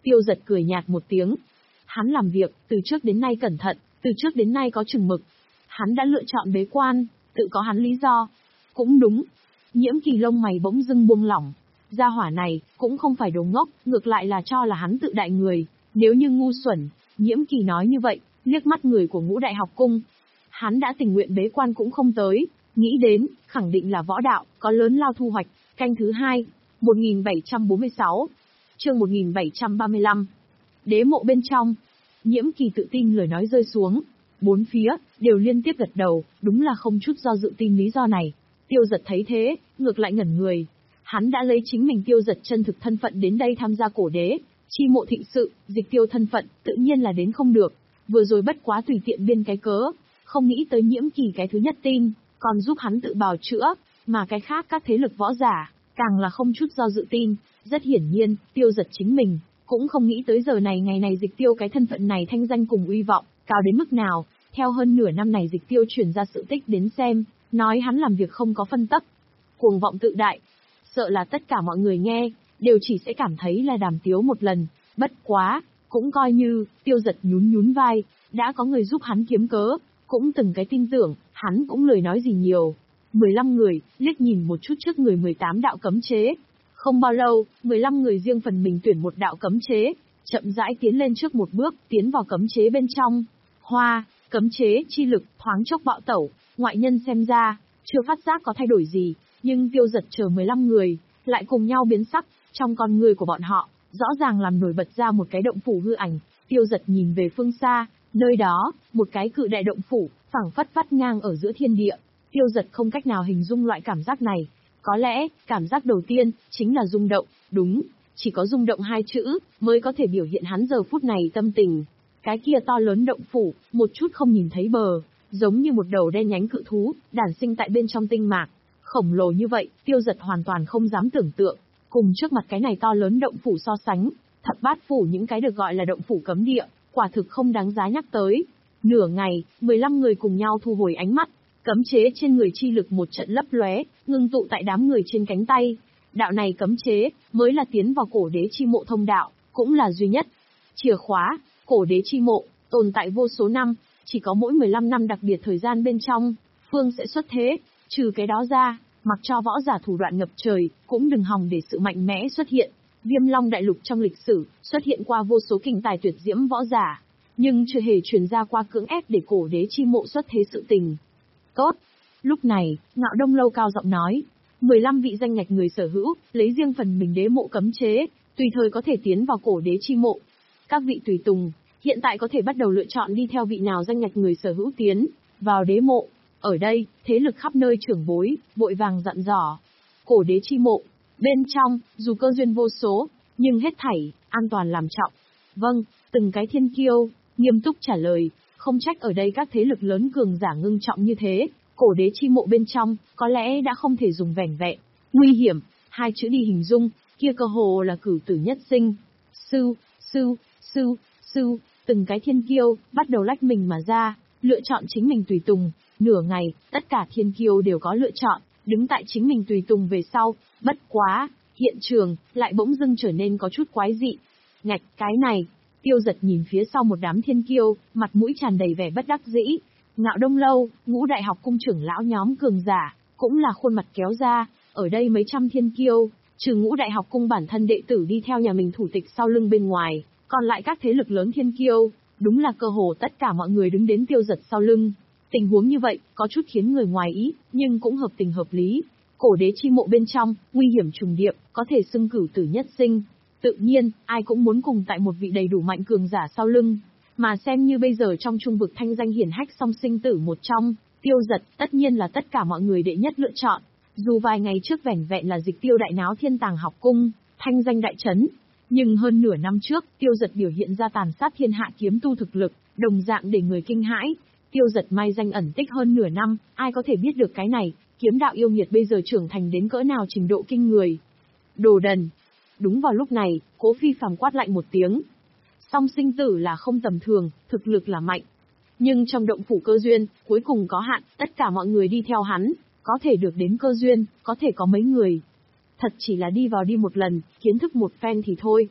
Tiêu Giật cười nhạt một tiếng. Hắn làm việc, từ trước đến nay cẩn thận, từ trước đến nay có chừng mực. Hắn đã lựa chọn bế quan, tự có hắn lý do. Cũng đúng. Nhiễm Kỳ lông mày bỗng dưng buông lỏng. Gia hỏa này, cũng không phải đồ ngốc, ngược lại là cho là hắn tự đại người. Nếu như ngu xuẩn, Nhiễm Kỳ nói như vậy, liếc mắt người của Ngũ Đại học cung. Hắn đã tình nguyện bế quan cũng không tới, nghĩ đến, khẳng định là võ đạo, có lớn lao thu hoạch. Canh thứ hai, một nghìn bảy trăm bốn mươi sáu, chương một nghìn bảy trăm ba mươi lăm. Đế mộ bên trong, Nhiễm Kỳ tự tin lời nói rơi xuống. Bốn phía, đều liên tiếp gật đầu, đúng là không chút do dự tin lý do này. Tiêu Giật thấy thế, ngược lại ngẩn người. Hắn đã lấy chính mình Tiêu Giật chân thực thân phận đến đây tham gia cổ đế, chi mộ thịnh sự, dịch tiêu thân phận, tự nhiên là đến không được. Vừa rồi bất quá tùy tiện biên cái cớ, không nghĩ tới Nhiễm Kỳ cái thứ nhất tin, còn giúp hắn tự bào chữa, mà cái khác các thế lực võ giả, càng là không chút do dự tin. Rất hiển nhiên, Tiêu Giật chính mình, cũng không nghĩ tới giờ này ngày này dịch tiêu cái thân phận này thanh danh cùng uy vọng, cao đến mức nào. Theo hơn nửa năm này dịch tiêu chuyển ra sự tích đến xem, nói hắn làm việc không có phân tấp, cuồng vọng tự đại. Sợ là tất cả mọi người nghe, đều chỉ sẽ cảm thấy là đàm tiếu một lần. Bất quá, cũng coi như, Tiêu Giật nhún nhún vai, đã có người giúp hắn kiếm cớ, cũng từng cái tin tưởng, hắn cũng lười nói gì nhiều. mười lăm người, liếc nhìn một chút trước người mười tám đạo cấm chế. Không bao lâu, mười lăm người riêng phần mình tuyển một đạo cấm chế, chậm rãi tiến lên trước một bước, tiến vào cấm chế bên trong. Hoa, cấm chế, chi lực, thoáng chốc bạo tẩu, ngoại nhân xem ra, chưa phát giác có thay đổi gì, nhưng Tiêu Giật chờ mười lăm người, lại cùng nhau biến sắc, trong con người của bọn họ, rõ ràng làm nổi bật ra một cái động phủ hư ảnh. Tiêu Giật nhìn về phương xa, nơi đó, một cái cự đại động phủ, phẳng phất vắt ngang ở giữa thiên địa. Tiêu Giật không cách nào hình dung loại cảm giác này. Có lẽ, cảm giác đầu tiên, chính là rung động, đúng, chỉ có rung động hai chữ, mới có thể biểu hiện hắn giờ phút này tâm tình. Cái kia to lớn động phủ, một chút không nhìn thấy bờ, giống như một đầu đen nhánh cự thú, đản sinh tại bên trong tinh mạc. Khổng lồ như vậy, Tiêu Giật hoàn toàn không dám tưởng tượng, cùng trước mặt cái này to lớn động phủ so sánh, thập bát phủ những cái được gọi là động phủ cấm địa, quả thực không đáng giá nhắc tới. Nửa ngày, mười lăm người cùng nhau thu hồi ánh mắt, cấm chế trên người chi lực một trận lấp lóe, ngưng tụ tại đám người trên cánh tay. Đạo này cấm chế, mới là tiến vào cổ đế chi mộ thông đạo, cũng là duy nhất. Chìa khóa, cổ đế chi mộ, tồn tại vô số năm, chỉ có mỗi mười lăm năm đặc biệt thời gian bên trong, phương sẽ xuất thế. Trừ cái đó ra, mặc cho võ giả thủ đoạn ngập trời, cũng đừng hòng để sự mạnh mẽ xuất hiện. Viêm Long đại lục trong lịch sử, xuất hiện qua vô số kinh tài tuyệt diễm võ giả, nhưng chưa hề truyền ra qua cưỡng ép để cổ đế chi mộ xuất thế sự tình. Tốt. Lúc này, Ngạo Đông Lâu cao giọng nói, mười lăm vị danh ngạch người sở hữu, lấy riêng phần mình đế mộ cấm chế, tùy thời có thể tiến vào cổ đế chi mộ. Các vị tùy tùng, hiện tại có thể bắt đầu lựa chọn đi theo vị nào danh ngạch người sở hữu tiến vào đế mộ. Ở đây, thế lực khắp nơi trưởng bối, vội vàng dặn dò. Cổ đế chi mộ, bên trong, dù cơ duyên vô số, nhưng hết thảy, an toàn làm trọng. Vâng, từng cái thiên kiêu, nghiêm túc trả lời, không trách ở đây các thế lực lớn cường giả ngưng trọng như thế, cổ đế chi mộ bên trong, có lẽ đã không thể dùng vẻn vẹn, nguy hiểm, hai chữ đi hình dung, kia cơ hồ là cửu tử nhất sinh. Sư, sư, sư, sư, từng cái thiên kiêu, bắt đầu lách mình mà ra, lựa chọn chính mình tùy tùng. Nửa ngày, tất cả thiên kiêu đều có lựa chọn, đứng tại chính mình tùy tùng về sau. Bất quá, hiện trường, lại bỗng dưng trở nên có chút quái dị. Ngạch, cái này, Tiêu Giật nhìn phía sau một đám thiên kiêu, mặt mũi tràn đầy vẻ bất đắc dĩ. Ngạo Đông Lâu, Ngũ Đại học cung trưởng lão nhóm cường giả, cũng là khuôn mặt kéo ra. Ở đây mấy trăm thiên kiêu, trừ Ngũ Đại học cung bản thân đệ tử đi theo nhà mình thủ tịch sau lưng bên ngoài, còn lại các thế lực lớn thiên kiêu, đúng là cơ hồ tất cả mọi người đứng đến Tiêu Giật sau lưng. Tình huống như vậy, có chút khiến người ngoài ý, nhưng cũng hợp tình hợp lý. Cổ đế chi mộ bên trong, nguy hiểm trùng điệp, có thể xưng cửu tử nhất sinh. Tự nhiên, ai cũng muốn cùng tại một vị đầy đủ mạnh cường giả sau lưng. Mà xem như bây giờ trong trung vực thanh danh hiển hách song sinh tử một trong, Tiêu Giật, tất nhiên là tất cả mọi người đệ nhất lựa chọn. Dù vài ngày trước vẻn vẹn là dịch tiêu đại náo thiên tàng học cung, thanh danh đại chấn. Nhưng hơn nửa năm trước, Tiêu Giật biểu hiện ra tàn sát thiên hạ kiếm tu thực lực, đồng dạng để người kinh hãi. Tiêu Giật may danh ẩn tích hơn nửa năm, ai có thể biết được cái này, kiếm đạo yêu nghiệt bây giờ trưởng thành đến cỡ nào trình độ kinh người. Đồ đần. Đúng vào lúc này, Cố Phi Phàm quát lạnh một tiếng. Song sinh tử là không tầm thường, thực lực là mạnh. Nhưng trong động phủ cơ duyên, cuối cùng có hạn, tất cả mọi người đi theo hắn, có thể được đến cơ duyên, có thể có mấy người. Thật chỉ là đi vào đi một lần, kiến thức một phen thì thôi.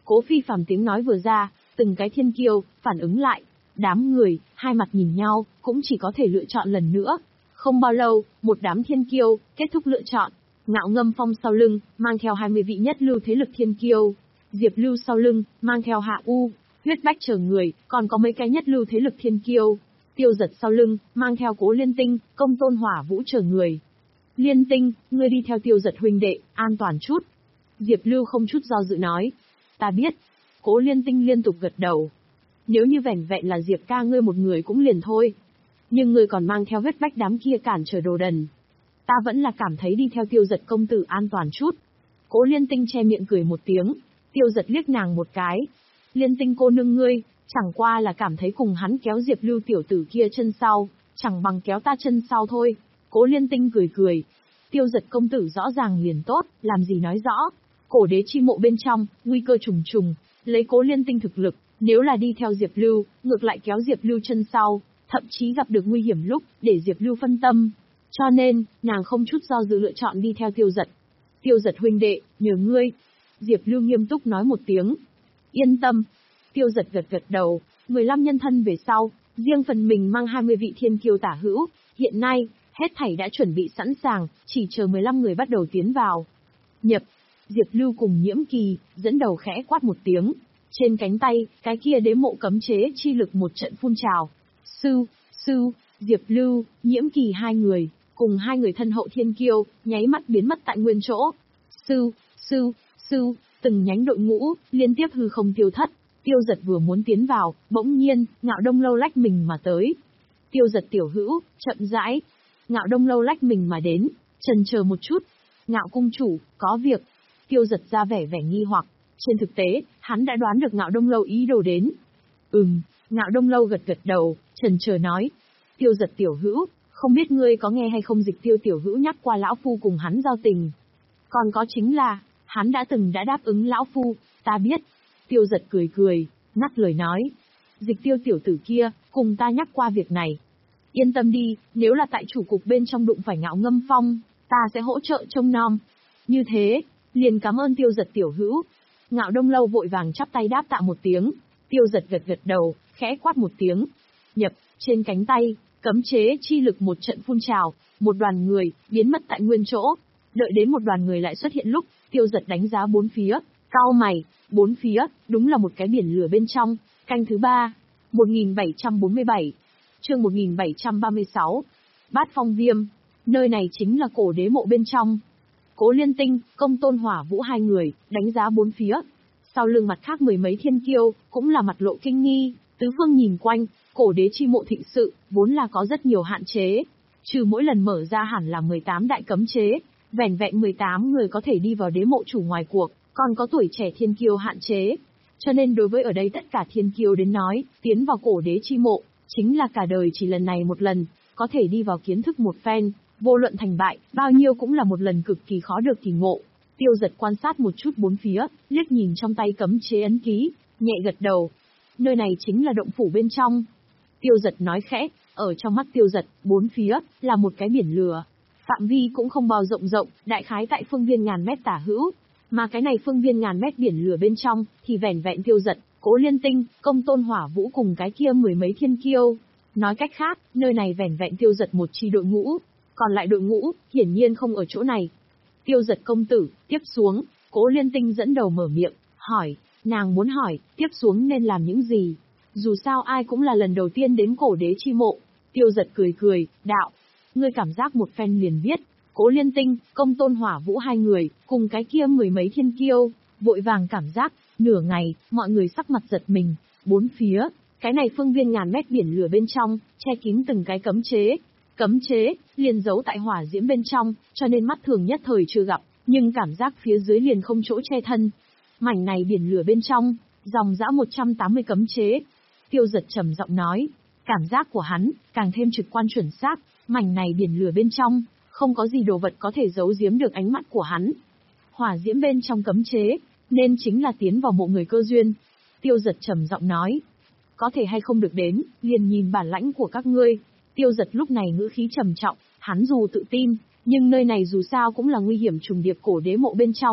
Cố Phi Phàm tiếng nói vừa ra, từng cái thiên kiêu phản ứng lại, đám người hai mặt nhìn nhau, cũng chỉ có thể lựa chọn lần nữa. Không bao lâu, một đám thiên kiêu kết thúc lựa chọn. Ngạo Ngâm Phong sau lưng mang theo hai mươi vị nhất lưu thế lực thiên kiêu, Diệp Lưu sau lưng mang theo Hạ U, Huyết Bách chờ người, còn có mấy cái nhất lưu thế lực thiên kiêu. Tiêu Giật sau lưng mang theo Cố Liên Tinh, Công Tôn Hỏa Vũ chờ người. Liên Tinh, ngươi đi theo Tiêu Giật huynh đệ, an toàn chút. Diệp Lưu không chút do dự nói. Ta biết. Cố Liên Tinh liên tục gật đầu. Nếu như vẻn vẹn là Diệp ca ngươi một người cũng liền thôi. Nhưng ngươi còn mang theo Huyết Bách đám kia cản trở đồ đần. Ta vẫn là cảm thấy đi theo Tiêu Giật công tử an toàn chút. Cố Liên Tinh che miệng cười một tiếng. Tiêu Giật liếc nàng một cái. Liên Tinh cô nương ngươi, chẳng qua là cảm thấy cùng hắn kéo Diệp Lưu tiểu tử kia chân sau, chẳng bằng kéo ta chân sau thôi. Cố Liên Tinh cười cười. Tiêu Giật công tử rõ ràng liền tốt, làm gì nói rõ. Cổ đế chi mộ bên trong, nguy cơ trùng trùng, lấy Cố Liên Tinh thực lực, nếu là đi theo Diệp Lưu, ngược lại kéo Diệp Lưu chân sau, thậm chí gặp được nguy hiểm lúc, để Diệp Lưu phân tâm. Cho nên, nàng không chút do dự lựa chọn đi theo Tiêu Giật. Tiêu Giật huynh đệ, nhờ ngươi. Diệp Lưu nghiêm túc nói một tiếng. Yên tâm. Tiêu Giật gật gật đầu, mười lăm nhân thân về sau, riêng phần mình mang hai mươi vị thiên kiêu tả hữu, hiện nay, hết thảy đã chuẩn bị sẵn sàng, chỉ chờ mười lăm người bắt đầu tiến vào. Nhập. Diệp Lưu cùng Nhiễm Kỳ, dẫn đầu khẽ quát một tiếng. Trên cánh tay, cái kia đế mộ cấm chế chi lực một trận phun trào. Sư, sư, Diệp Lưu, Nhiễm Kỳ hai người, cùng hai người thân hậu thiên kiêu, nháy mắt biến mất tại nguyên chỗ. Sư, sư, sư, từng nhánh đội ngũ, liên tiếp hư không tiêu thất. Tiêu Giật vừa muốn tiến vào, bỗng nhiên, Ngạo Đông Lâu lách mình mà tới. Tiêu Giật tiểu hữu, chậm rãi. Ngạo Đông Lâu lách mình mà đến, chần chờ một chút. Ngạo cung chủ, có việc. Tiêu Giật ra vẻ vẻ nghi hoặc. Trên thực tế, hắn đã đoán được Ngạo Đông Lâu ý đồ đến. Ừm, Ngạo Đông Lâu gật gật đầu, chần chờ nói. Tiêu Giật tiểu hữu, không biết ngươi có nghe hay không Dịch Tiêu tiểu hữu nhắc qua lão phu cùng hắn giao tình. Còn có chính là, hắn đã từng đã đáp ứng lão phu, ta biết. Tiêu Giật cười cười, ngắt lời nói. Dịch Tiêu tiểu tử kia, cùng ta nhắc qua việc này. Yên tâm đi, nếu là tại chủ cục bên trong đụng phải Ngạo Ngâm Phong, ta sẽ hỗ trợ trông nom. Như thế, liền cảm ơn Tiêu Giật tiểu hữu. Ngạo Đông Lâu vội vàng chắp tay đáp tạ một tiếng. Tiêu Giật gật gật đầu, khẽ quát một tiếng. Nhập, trên cánh tay, cấm chế chi lực một trận phun trào, một đoàn người, biến mất tại nguyên chỗ. Đợi đến một đoàn người lại xuất hiện lúc, Tiêu Giật đánh giá bốn phía, cau mày, bốn phía, đúng là một cái biển lửa bên trong. Canh thứ ba, một nghìn bảy trăm bốn mươi bảy, chương một nghìn bảy trăm ba mươi sáu. Bát Phong Viêm, nơi này chính là cổ đế mộ bên trong. Cố Liên Tinh, Công Tôn Hỏa Vũ hai người, đánh giá bốn phía. Sau lưng mặt khác mười mấy thiên kiêu, cũng là mặt lộ kinh nghi, tứ phương nhìn quanh, cổ đế chi mộ thịnh sự, vốn là có rất nhiều hạn chế. Trừ mỗi lần mở ra hẳn là mười tám đại cấm chế, vẻn vẹn mười tám người có thể đi vào đế mộ chủ ngoài cuộc, còn có tuổi trẻ thiên kiêu hạn chế. Cho nên đối với ở đây tất cả thiên kiêu đến nói, tiến vào cổ đế chi mộ, chính là cả đời chỉ lần này một lần, có thể đi vào kiến thức một phen, vô luận thành bại, bao nhiêu cũng là một lần cực kỳ khó được kỳ ngộ. Tiêu Giật quan sát một chút bốn phía, liếc nhìn trong tay cấm chế ấn ký, nhẹ gật đầu. Nơi này chính là động phủ bên trong. Tiêu Giật nói khẽ, ở trong mắt Tiêu Giật, bốn phía, là một cái biển lửa. Phạm vi cũng không bao rộng rộng, đại khái tại phương viên ngàn mét tả hữu. Mà cái này phương viên ngàn mét biển lửa bên trong, thì vẻn vẹn Tiêu Giật, Cố Liên Tinh, Công Tôn Hỏa Vũ cùng cái kia mười mấy thiên kiêu. Nói cách khác, nơi này vẻn vẹn Tiêu Giật một chi đội ngũ. Còn lại đội ngũ, hiển nhiên không ở chỗ này. Tiêu Giật công tử, tiếp xuống, Cố Liên Tinh dẫn đầu mở miệng, hỏi, nàng muốn hỏi, tiếp xuống nên làm những gì? Dù sao ai cũng là lần đầu tiên đến cổ đế chi mộ. Tiêu Giật cười cười, đạo, ngươi cảm giác một phen liền biết. Cố Liên Tinh, Công Tôn Hỏa Vũ hai người, cùng cái kia mười mấy thiên kiêu, vội vàng cảm giác, nửa ngày, mọi người sắc mặt giật mình, bốn phía, cái này phương viên ngàn mét biển lửa bên trong, che kín từng cái cấm chế. Cấm chế, liền giấu tại hỏa diễm bên trong, cho nên mắt thường nhất thời chưa gặp, nhưng cảm giác phía dưới liền không chỗ che thân. Mảnh này biển lửa bên trong, dòng dã một trăm tám mươi cấm chế. Tiêu Giật trầm giọng nói, cảm giác của hắn, càng thêm trực quan chuẩn xác, mảnh này biển lửa bên trong, không có gì đồ vật có thể giấu giếm được ánh mắt của hắn. Hỏa diễm bên trong cấm chế, nên chính là tiến vào mộ người cơ duyên. Tiêu Giật trầm giọng nói, có thể hay không được đến, liền nhìn bản lãnh của các ngươi. Tiêu Giật lúc này ngữ khí trầm trọng, hắn dù tự tin, nhưng nơi này dù sao cũng là nguy hiểm trùng điệp cổ đế mộ bên trong,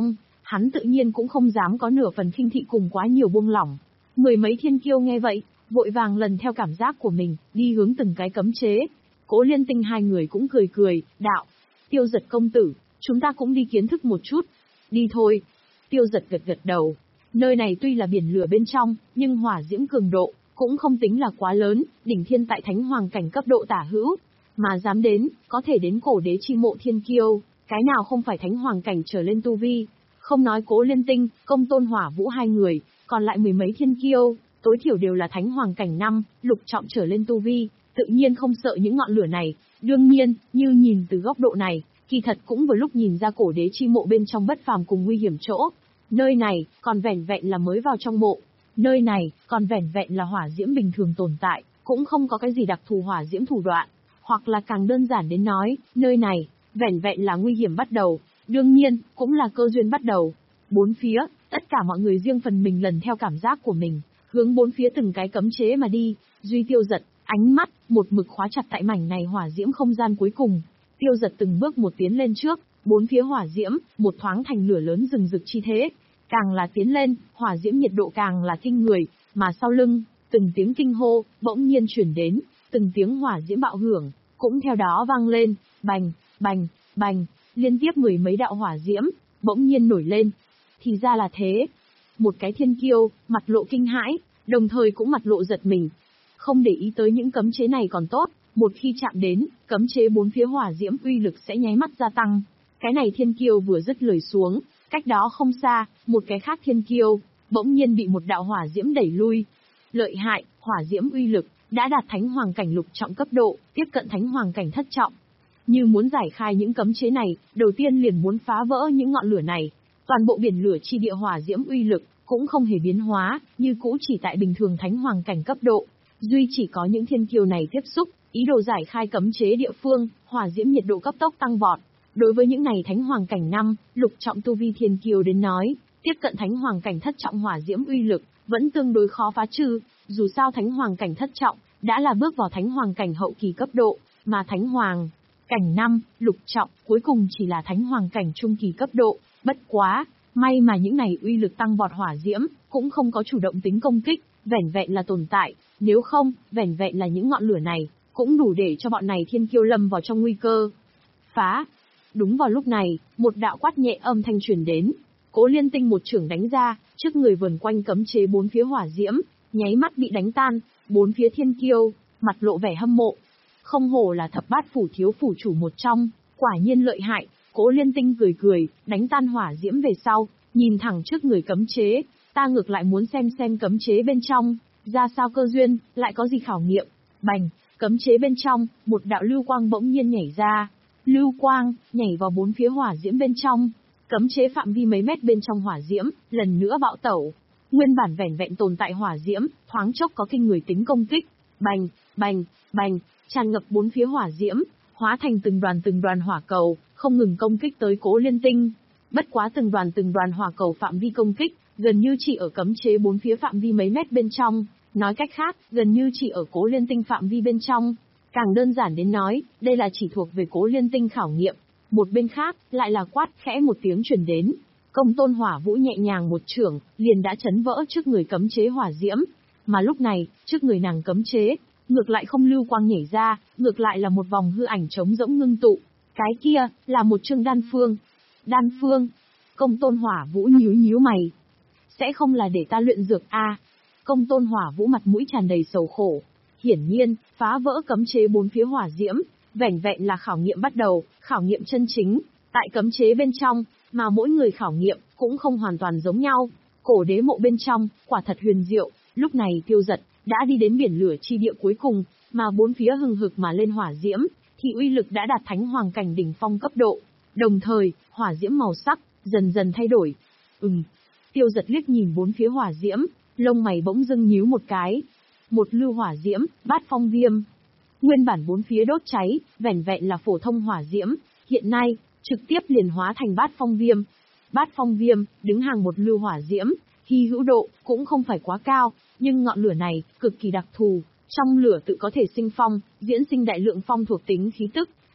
hắn tự nhiên cũng không dám có nửa phần khinh thị cùng quá nhiều buông lỏng. Mười mấy thiên kiêu nghe vậy, vội vàng lần theo cảm giác của mình, đi hướng từng cái cấm chế. Cố Liên Tinh hai người cũng cười cười, đạo: Tiêu Giật công tử, chúng ta cũng đi kiến thức một chút. Đi thôi. Tiêu Giật gật gật đầu. Nơi này tuy là biển lửa bên trong, nhưng hỏa diễm cường độ cũng không tính là quá lớn, đỉnh thiên tại thánh hoàng cảnh cấp độ tả hữu, mà dám đến, có thể đến cổ đế chi mộ thiên kiêu, cái nào không phải thánh hoàng cảnh trở lên tu vi. Không nói Cố Liên Tinh, Công Tôn Hỏa Vũ hai người, còn lại mười mấy thiên kiêu, tối thiểu đều là thánh hoàng cảnh năm, lục trọng trở lên tu vi, tự nhiên không sợ những ngọn lửa này. Đương nhiên, như nhìn từ góc độ này, kỳ thật cũng vừa lúc nhìn ra cổ đế chi mộ bên trong bất phàm cùng nguy hiểm chỗ. Nơi này, còn vẻn vẹn là mới vào trong mộ. Nơi này, còn vẻn vẹn là hỏa diễm bình thường tồn tại, cũng không có cái gì đặc thù hỏa diễm thủ đoạn. Hoặc là càng đơn giản đến nói, nơi này, vẻn vẹn là nguy hiểm bắt đầu, đương nhiên, cũng là cơ duyên bắt đầu. Bốn phía, tất cả mọi người riêng phần mình lần theo cảm giác của mình, hướng bốn phía từng cái cấm chế mà đi. Duy Tiêu Giật, ánh mắt, một mực khóa chặt tại mảnh này hỏa diễm không gian cuối cùng. Tiêu Giật từng bước một tiến lên trước, bốn phía hỏa diễm, một thoáng thành lửa lớn rừng rực chi thế. Càng là tiến lên, hỏa diễm nhiệt độ càng là kinh người, mà sau lưng, từng tiếng kinh hô, bỗng nhiên chuyển đến, từng tiếng hỏa diễm bạo hưởng, cũng theo đó vang lên, bành, bành, bành, liên tiếp mười mấy đạo hỏa diễm, bỗng nhiên nổi lên. Thì ra là thế. Một cái thiên kiêu, mặt lộ kinh hãi, đồng thời cũng mặt lộ giật mình. Không để ý tới những cấm chế này còn tốt, một khi chạm đến, cấm chế bốn phía hỏa diễm uy lực sẽ nháy mắt gia tăng. Cái này thiên kiêu vừa dứt lời xuống, cách đó không xa, một cái khác thiên kiêu, bỗng nhiên bị một đạo hỏa diễm đẩy lui. Lợi hại, hỏa diễm uy lực, đã đạt thánh hoàng cảnh lục trọng cấp độ, tiếp cận thánh hoàng cảnh thất trọng. Như muốn giải khai những cấm chế này, đầu tiên liền muốn phá vỡ những ngọn lửa này. Toàn bộ biển lửa chi địa hỏa diễm uy lực, cũng không hề biến hóa, như cũ chỉ tại bình thường thánh hoàng cảnh cấp độ. Duy chỉ có những thiên kiêu này tiếp xúc, ý đồ giải khai cấm chế địa phương, hỏa diễm nhiệt độ cấp tốc tăng vọt. Đối với những này thánh hoàng cảnh năm, lục trọng tu vi thiên kiêu đến nói, tiếp cận thánh hoàng cảnh thất trọng hỏa diễm uy lực, vẫn tương đối khó phá trừ, dù sao thánh hoàng cảnh thất trọng, đã là bước vào thánh hoàng cảnh hậu kỳ cấp độ, mà thánh hoàng cảnh năm, lục trọng, cuối cùng chỉ là thánh hoàng cảnh trung kỳ cấp độ, bất quá, may mà những này uy lực tăng vọt hỏa diễm, cũng không có chủ động tính công kích, vẻn vẹn là tồn tại, nếu không, vẻn vẹn là những ngọn lửa này, cũng đủ để cho bọn này thiên kiêu lâm vào trong nguy cơ. Phá! Đúng vào lúc này, một đạo quát nhẹ âm thanh truyền đến. Cố Liên Tinh một chưởng đánh ra, trước người vần quanh cấm chế bốn phía hỏa diễm, nháy mắt bị đánh tan, bốn phía thiên kiêu, mặt lộ vẻ hâm mộ. Không hổ là thập bát phủ thiếu phủ chủ một trong, quả nhiên lợi hại. Cố Liên Tinh cười cười, đánh tan hỏa diễm về sau, nhìn thẳng trước người cấm chế, ta ngược lại muốn xem xem cấm chế bên trong, ra sao cơ duyên, lại có gì khảo nghiệm. Bành, cấm chế bên trong, một đạo lưu quang bỗng nhiên nhảy ra. Lưu quang, nhảy vào bốn phía hỏa diễm bên trong. Cấm chế phạm vi mấy mét bên trong hỏa diễm, lần nữa bạo tẩu. Nguyên bản vẻn vẹn tồn tại hỏa diễm, thoáng chốc có kinh người tính công kích. Bành, bành, bành, tràn ngập bốn phía hỏa diễm, hóa thành từng đoàn từng đoàn hỏa cầu, không ngừng công kích tới Cố Liên Tinh. Bất quá từng đoàn từng đoàn hỏa cầu phạm vi công kích, gần như chỉ ở cấm chế bốn phía phạm vi mấy mét bên trong. Nói cách khác, gần như chỉ ở Cố Liên Tinh phạm vi bên trong. Càng đơn giản đến nói, đây là chỉ thuộc về Cố Liên Tinh khảo nghiệm. Một bên khác, lại là quát khẽ một tiếng truyền đến. Công Tôn Hỏa Vũ nhẹ nhàng một chưởng, liền đã chấn vỡ trước người cấm chế hỏa diễm. Mà lúc này, trước người nàng cấm chế, ngược lại không lưu quang nhảy ra, ngược lại là một vòng hư ảnh trống rỗng ngưng tụ. Cái kia, là một chương đan phương. Đan phương? Công Tôn Hỏa Vũ nhíu nhíu mày. Sẽ không là để ta luyện dược a? À? Công Tôn Hỏa Vũ mặt mũi tràn đầy sầu khổ. Hiển nhiên, phá vỡ cấm chế bốn phía hỏa diễm, vẻn vẹn là khảo nghiệm bắt đầu, khảo nghiệm chân chính, tại cấm chế bên trong, mà mỗi người khảo nghiệm cũng không hoàn toàn giống nhau. Cổ đế mộ bên trong, quả thật huyền diệu, lúc này Tiêu Giật đã đi đến biển lửa chi địa cuối cùng, mà bốn phía hừng hực mà lên hỏa diễm, thì uy lực đã đạt thánh hoàng cảnh đỉnh phong cấp độ. Đồng thời, hỏa diễm màu sắc dần dần thay đổi. Ừm. Tiêu Giật liếc nhìn bốn phía hỏa diễm, lông mày bỗng dưng nhíu một cái. Một lưu hỏa diễm, bát phong viêm. Nguyên bản bốn phía đốt cháy, vẻn vẹn là phổ thông hỏa diễm, hiện nay, trực tiếp liền hóa thành bát phong viêm. Bát phong viêm, đứng hàng một lưu hỏa diễm, hy hữu độ, cũng không phải quá cao, nhưng ngọn lửa này, cực kỳ đặc thù. Trong lửa tự có thể sinh phong, diễn sinh đại lượng phong thuộc tính khí tức.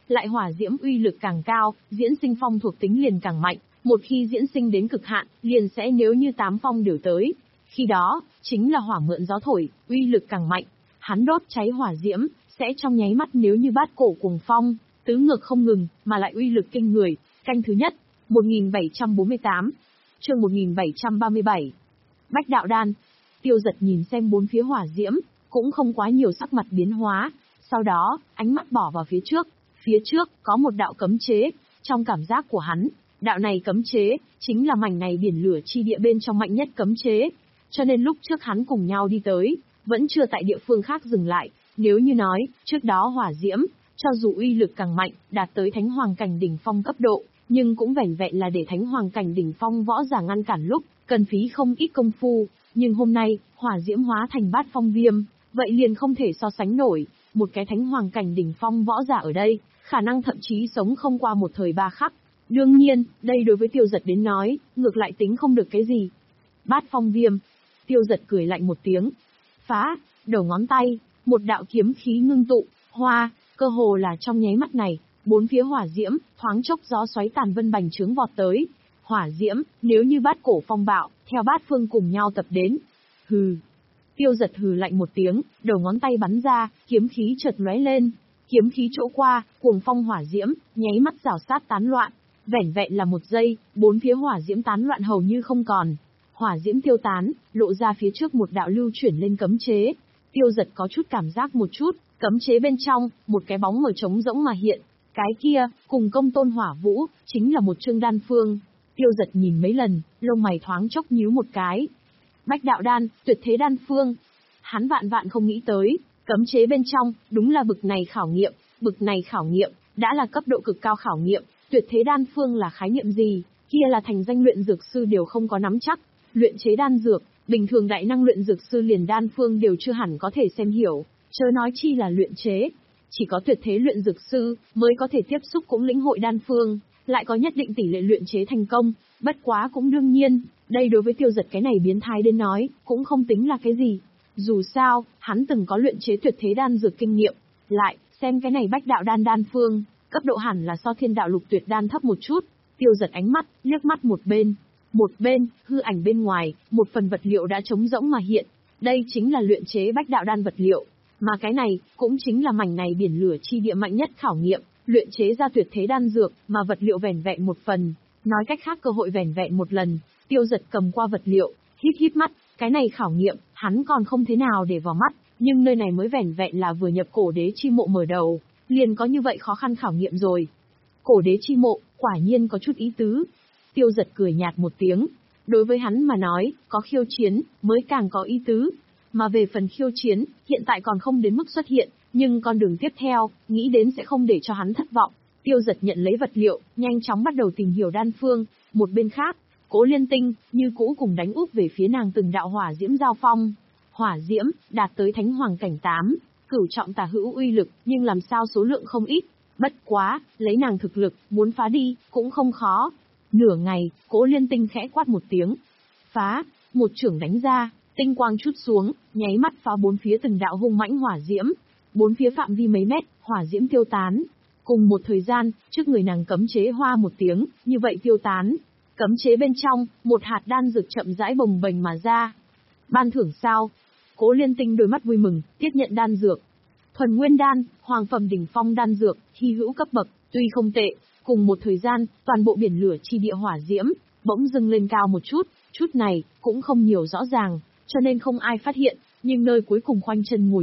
lại hỏa diễm uy lực càng cao, diễn sinh phong thuộc tính liền càng mạnh, một khi diễn sinh đến cực hạn, liền sẽ nếu như tám phong đều tới. Khi đó, chính là hỏa mượn gió thổi, uy lực càng mạnh. Hắn đốt cháy hỏa diễm, sẽ trong nháy mắt nếu như bát cổ cuồng phong, tứ ngược không ngừng, mà lại uy lực kinh người. Canh thứ nhất, một nghìn bảy trăm bốn mươi tám, chương một nghìn bảy trăm ba mươi bảy. Bách đạo đan. Tiêu Giật nhìn xem bốn phía hỏa diễm, cũng không quá nhiều sắc mặt biến hóa, sau đó, ánh mắt bỏ vào phía trước. Phía trước, có một đạo cấm chế, trong cảm giác của hắn, đạo này cấm chế, chính là mảnh này biển lửa chi địa bên trong mạnh nhất cấm chế. Cho nên lúc trước hắn cùng nhau đi tới, vẫn chưa tại địa phương khác dừng lại, nếu như nói, trước đó hỏa diễm, cho dù uy lực càng mạnh, đạt tới thánh hoàng cảnh đỉnh phong cấp độ, nhưng cũng vẻn vẹn là để thánh hoàng cảnh đỉnh phong võ giả ngăn cản lúc, cần phí không ít công phu, nhưng hôm nay, hỏa diễm hóa thành bát phong viêm, vậy liền không thể so sánh nổi, một cái thánh hoàng cảnh đỉnh phong võ giả ở đây, khả năng thậm chí sống không qua một thời ba khắc. Đương nhiên, đây đối với Tiêu Giật đến nói, ngược lại tính không được cái gì. Bát phong viêm. Tiêu Giật cười lạnh một tiếng. Phá, đầu ngón tay, một đạo kiếm khí ngưng tụ, hoa, cơ hồ là trong nháy mắt này, bốn phía hỏa diễm, thoáng chốc gió xoáy tàn vân bành trướng vọt tới. Hỏa diễm, nếu như bát cổ phong bạo, theo bát phương cùng nhau tập đến. Hừ. Tiêu Giật hừ lạnh một tiếng, đầu ngón tay bắn ra, kiếm khí chợt lóe lên. Kiếm khí chỗ qua, cuồng phong hỏa diễm, nháy mắt rào sát tán loạn. Vẻn vẹn là một giây, bốn phía hỏa diễm tán loạn hầu như không còn. Hỏa diễm tiêu tán, lộ ra phía trước một đạo lưu chuyển lên cấm chế. Tiêu Giật có chút cảm giác một chút, cấm chế bên trong, một cái bóng mờ trống rỗng mà hiện. Cái kia, cùng công tôn hỏa vũ, chính là một chương đan phương. Tiêu Giật nhìn mấy lần, lông mày thoáng chốc nhíu một cái. Bách đạo đan, tuyệt thế đan phương. Hắn vạn vạn không nghĩ tới, cấm chế bên trong, đúng là bực này khảo nghiệm, bực này khảo nghiệm, đã là cấp độ cực cao khảo nghiệm. Tuyệt thế đan phương là khái niệm gì, kia là thành danh luyện dược sư đều không có nắm chắc. Luyện chế đan dược, bình thường đại năng luyện dược sư liền đan phương đều chưa hẳn có thể xem hiểu, chớ nói chi là luyện chế. Chỉ có tuyệt thế luyện dược sư mới có thể tiếp xúc cũng lĩnh hội đan phương, lại có nhất định tỷ lệ luyện chế thành công, bất quá cũng đương nhiên, đây đối với Tiêu Giật cái này biến thái đến nói, cũng không tính là cái gì. Dù sao, hắn từng có luyện chế tuyệt thế đan dược kinh nghiệm, lại, xem cái này bách đạo đan đan phương, cấp độ hẳn là so thiên đạo lục tuyệt đan thấp một chút. Tiêu Giật ánh mắt, liếc mắt một bên. Một bên, hư ảnh bên ngoài, một phần vật liệu đã trống rỗng mà hiện. Đây chính là luyện chế bách đạo đan vật liệu. Mà cái này, cũng chính là mảnh này biển lửa chi địa mạnh nhất khảo nghiệm, luyện chế ra tuyệt thế đan dược, mà vật liệu vẻn vẹn một phần. Nói cách khác cơ hội vẻn vẹn một lần, Tiêu Giật cầm qua vật liệu, híp híp mắt, cái này khảo nghiệm, hắn còn không thế nào để vào mắt, nhưng nơi này mới vẻn vẹn là vừa nhập cổ đế chi mộ mở đầu, liền có như vậy khó khăn khảo nghiệm rồi. Cổ đế chi mộ, quả nhiên có chút ý tứ. Tiêu Giật cười nhạt một tiếng, đối với hắn mà nói, có khiêu chiến, mới càng có ý tứ. Mà về phần khiêu chiến, hiện tại còn không đến mức xuất hiện, nhưng con đường tiếp theo, nghĩ đến sẽ không để cho hắn thất vọng. Tiêu Giật nhận lấy vật liệu, nhanh chóng bắt đầu tìm hiểu đan phương. Một bên khác, Cố Liên Tinh, như cũ cùng đánh úp về phía nàng từng đạo hỏa diễm giao phong. Hỏa diễm, đạt tới thánh hoàng cảnh tám, cửu trọng tà hữu uy lực, nhưng làm sao số lượng không ít. Bất quá, lấy nàng thực lực, muốn phá đi, cũng không khó. Nửa ngày, Cố Liên Tinh khẽ quát một tiếng. Phá, một chưởng đánh ra, tinh quang chút xuống, nháy mắt phá bốn phía từng đạo hung mãnh hỏa diễm. Bốn phía phạm vi mấy mét, hỏa diễm tiêu tán. Cùng một thời gian, trước người nàng cấm chế hoa một tiếng, như vậy tiêu tán. Cấm chế bên trong, một hạt đan dược chậm rãi bồng bềnh mà ra. Ban thưởng sao? Cố Liên Tinh đôi mắt vui mừng, tiếp nhận đan dược. Thuần nguyên đan, hoàng phẩm đỉnh phong đan dược, hy hữu cấp bậc, tuy không tệ. Cùng một thời gian, toàn bộ biển lửa chi địa hỏa diễm, bỗng dưng lên cao một chút, chút này, cũng không nhiều rõ ràng, cho nên không ai phát hiện, nhưng nơi cuối cùng khoanh chân ngồi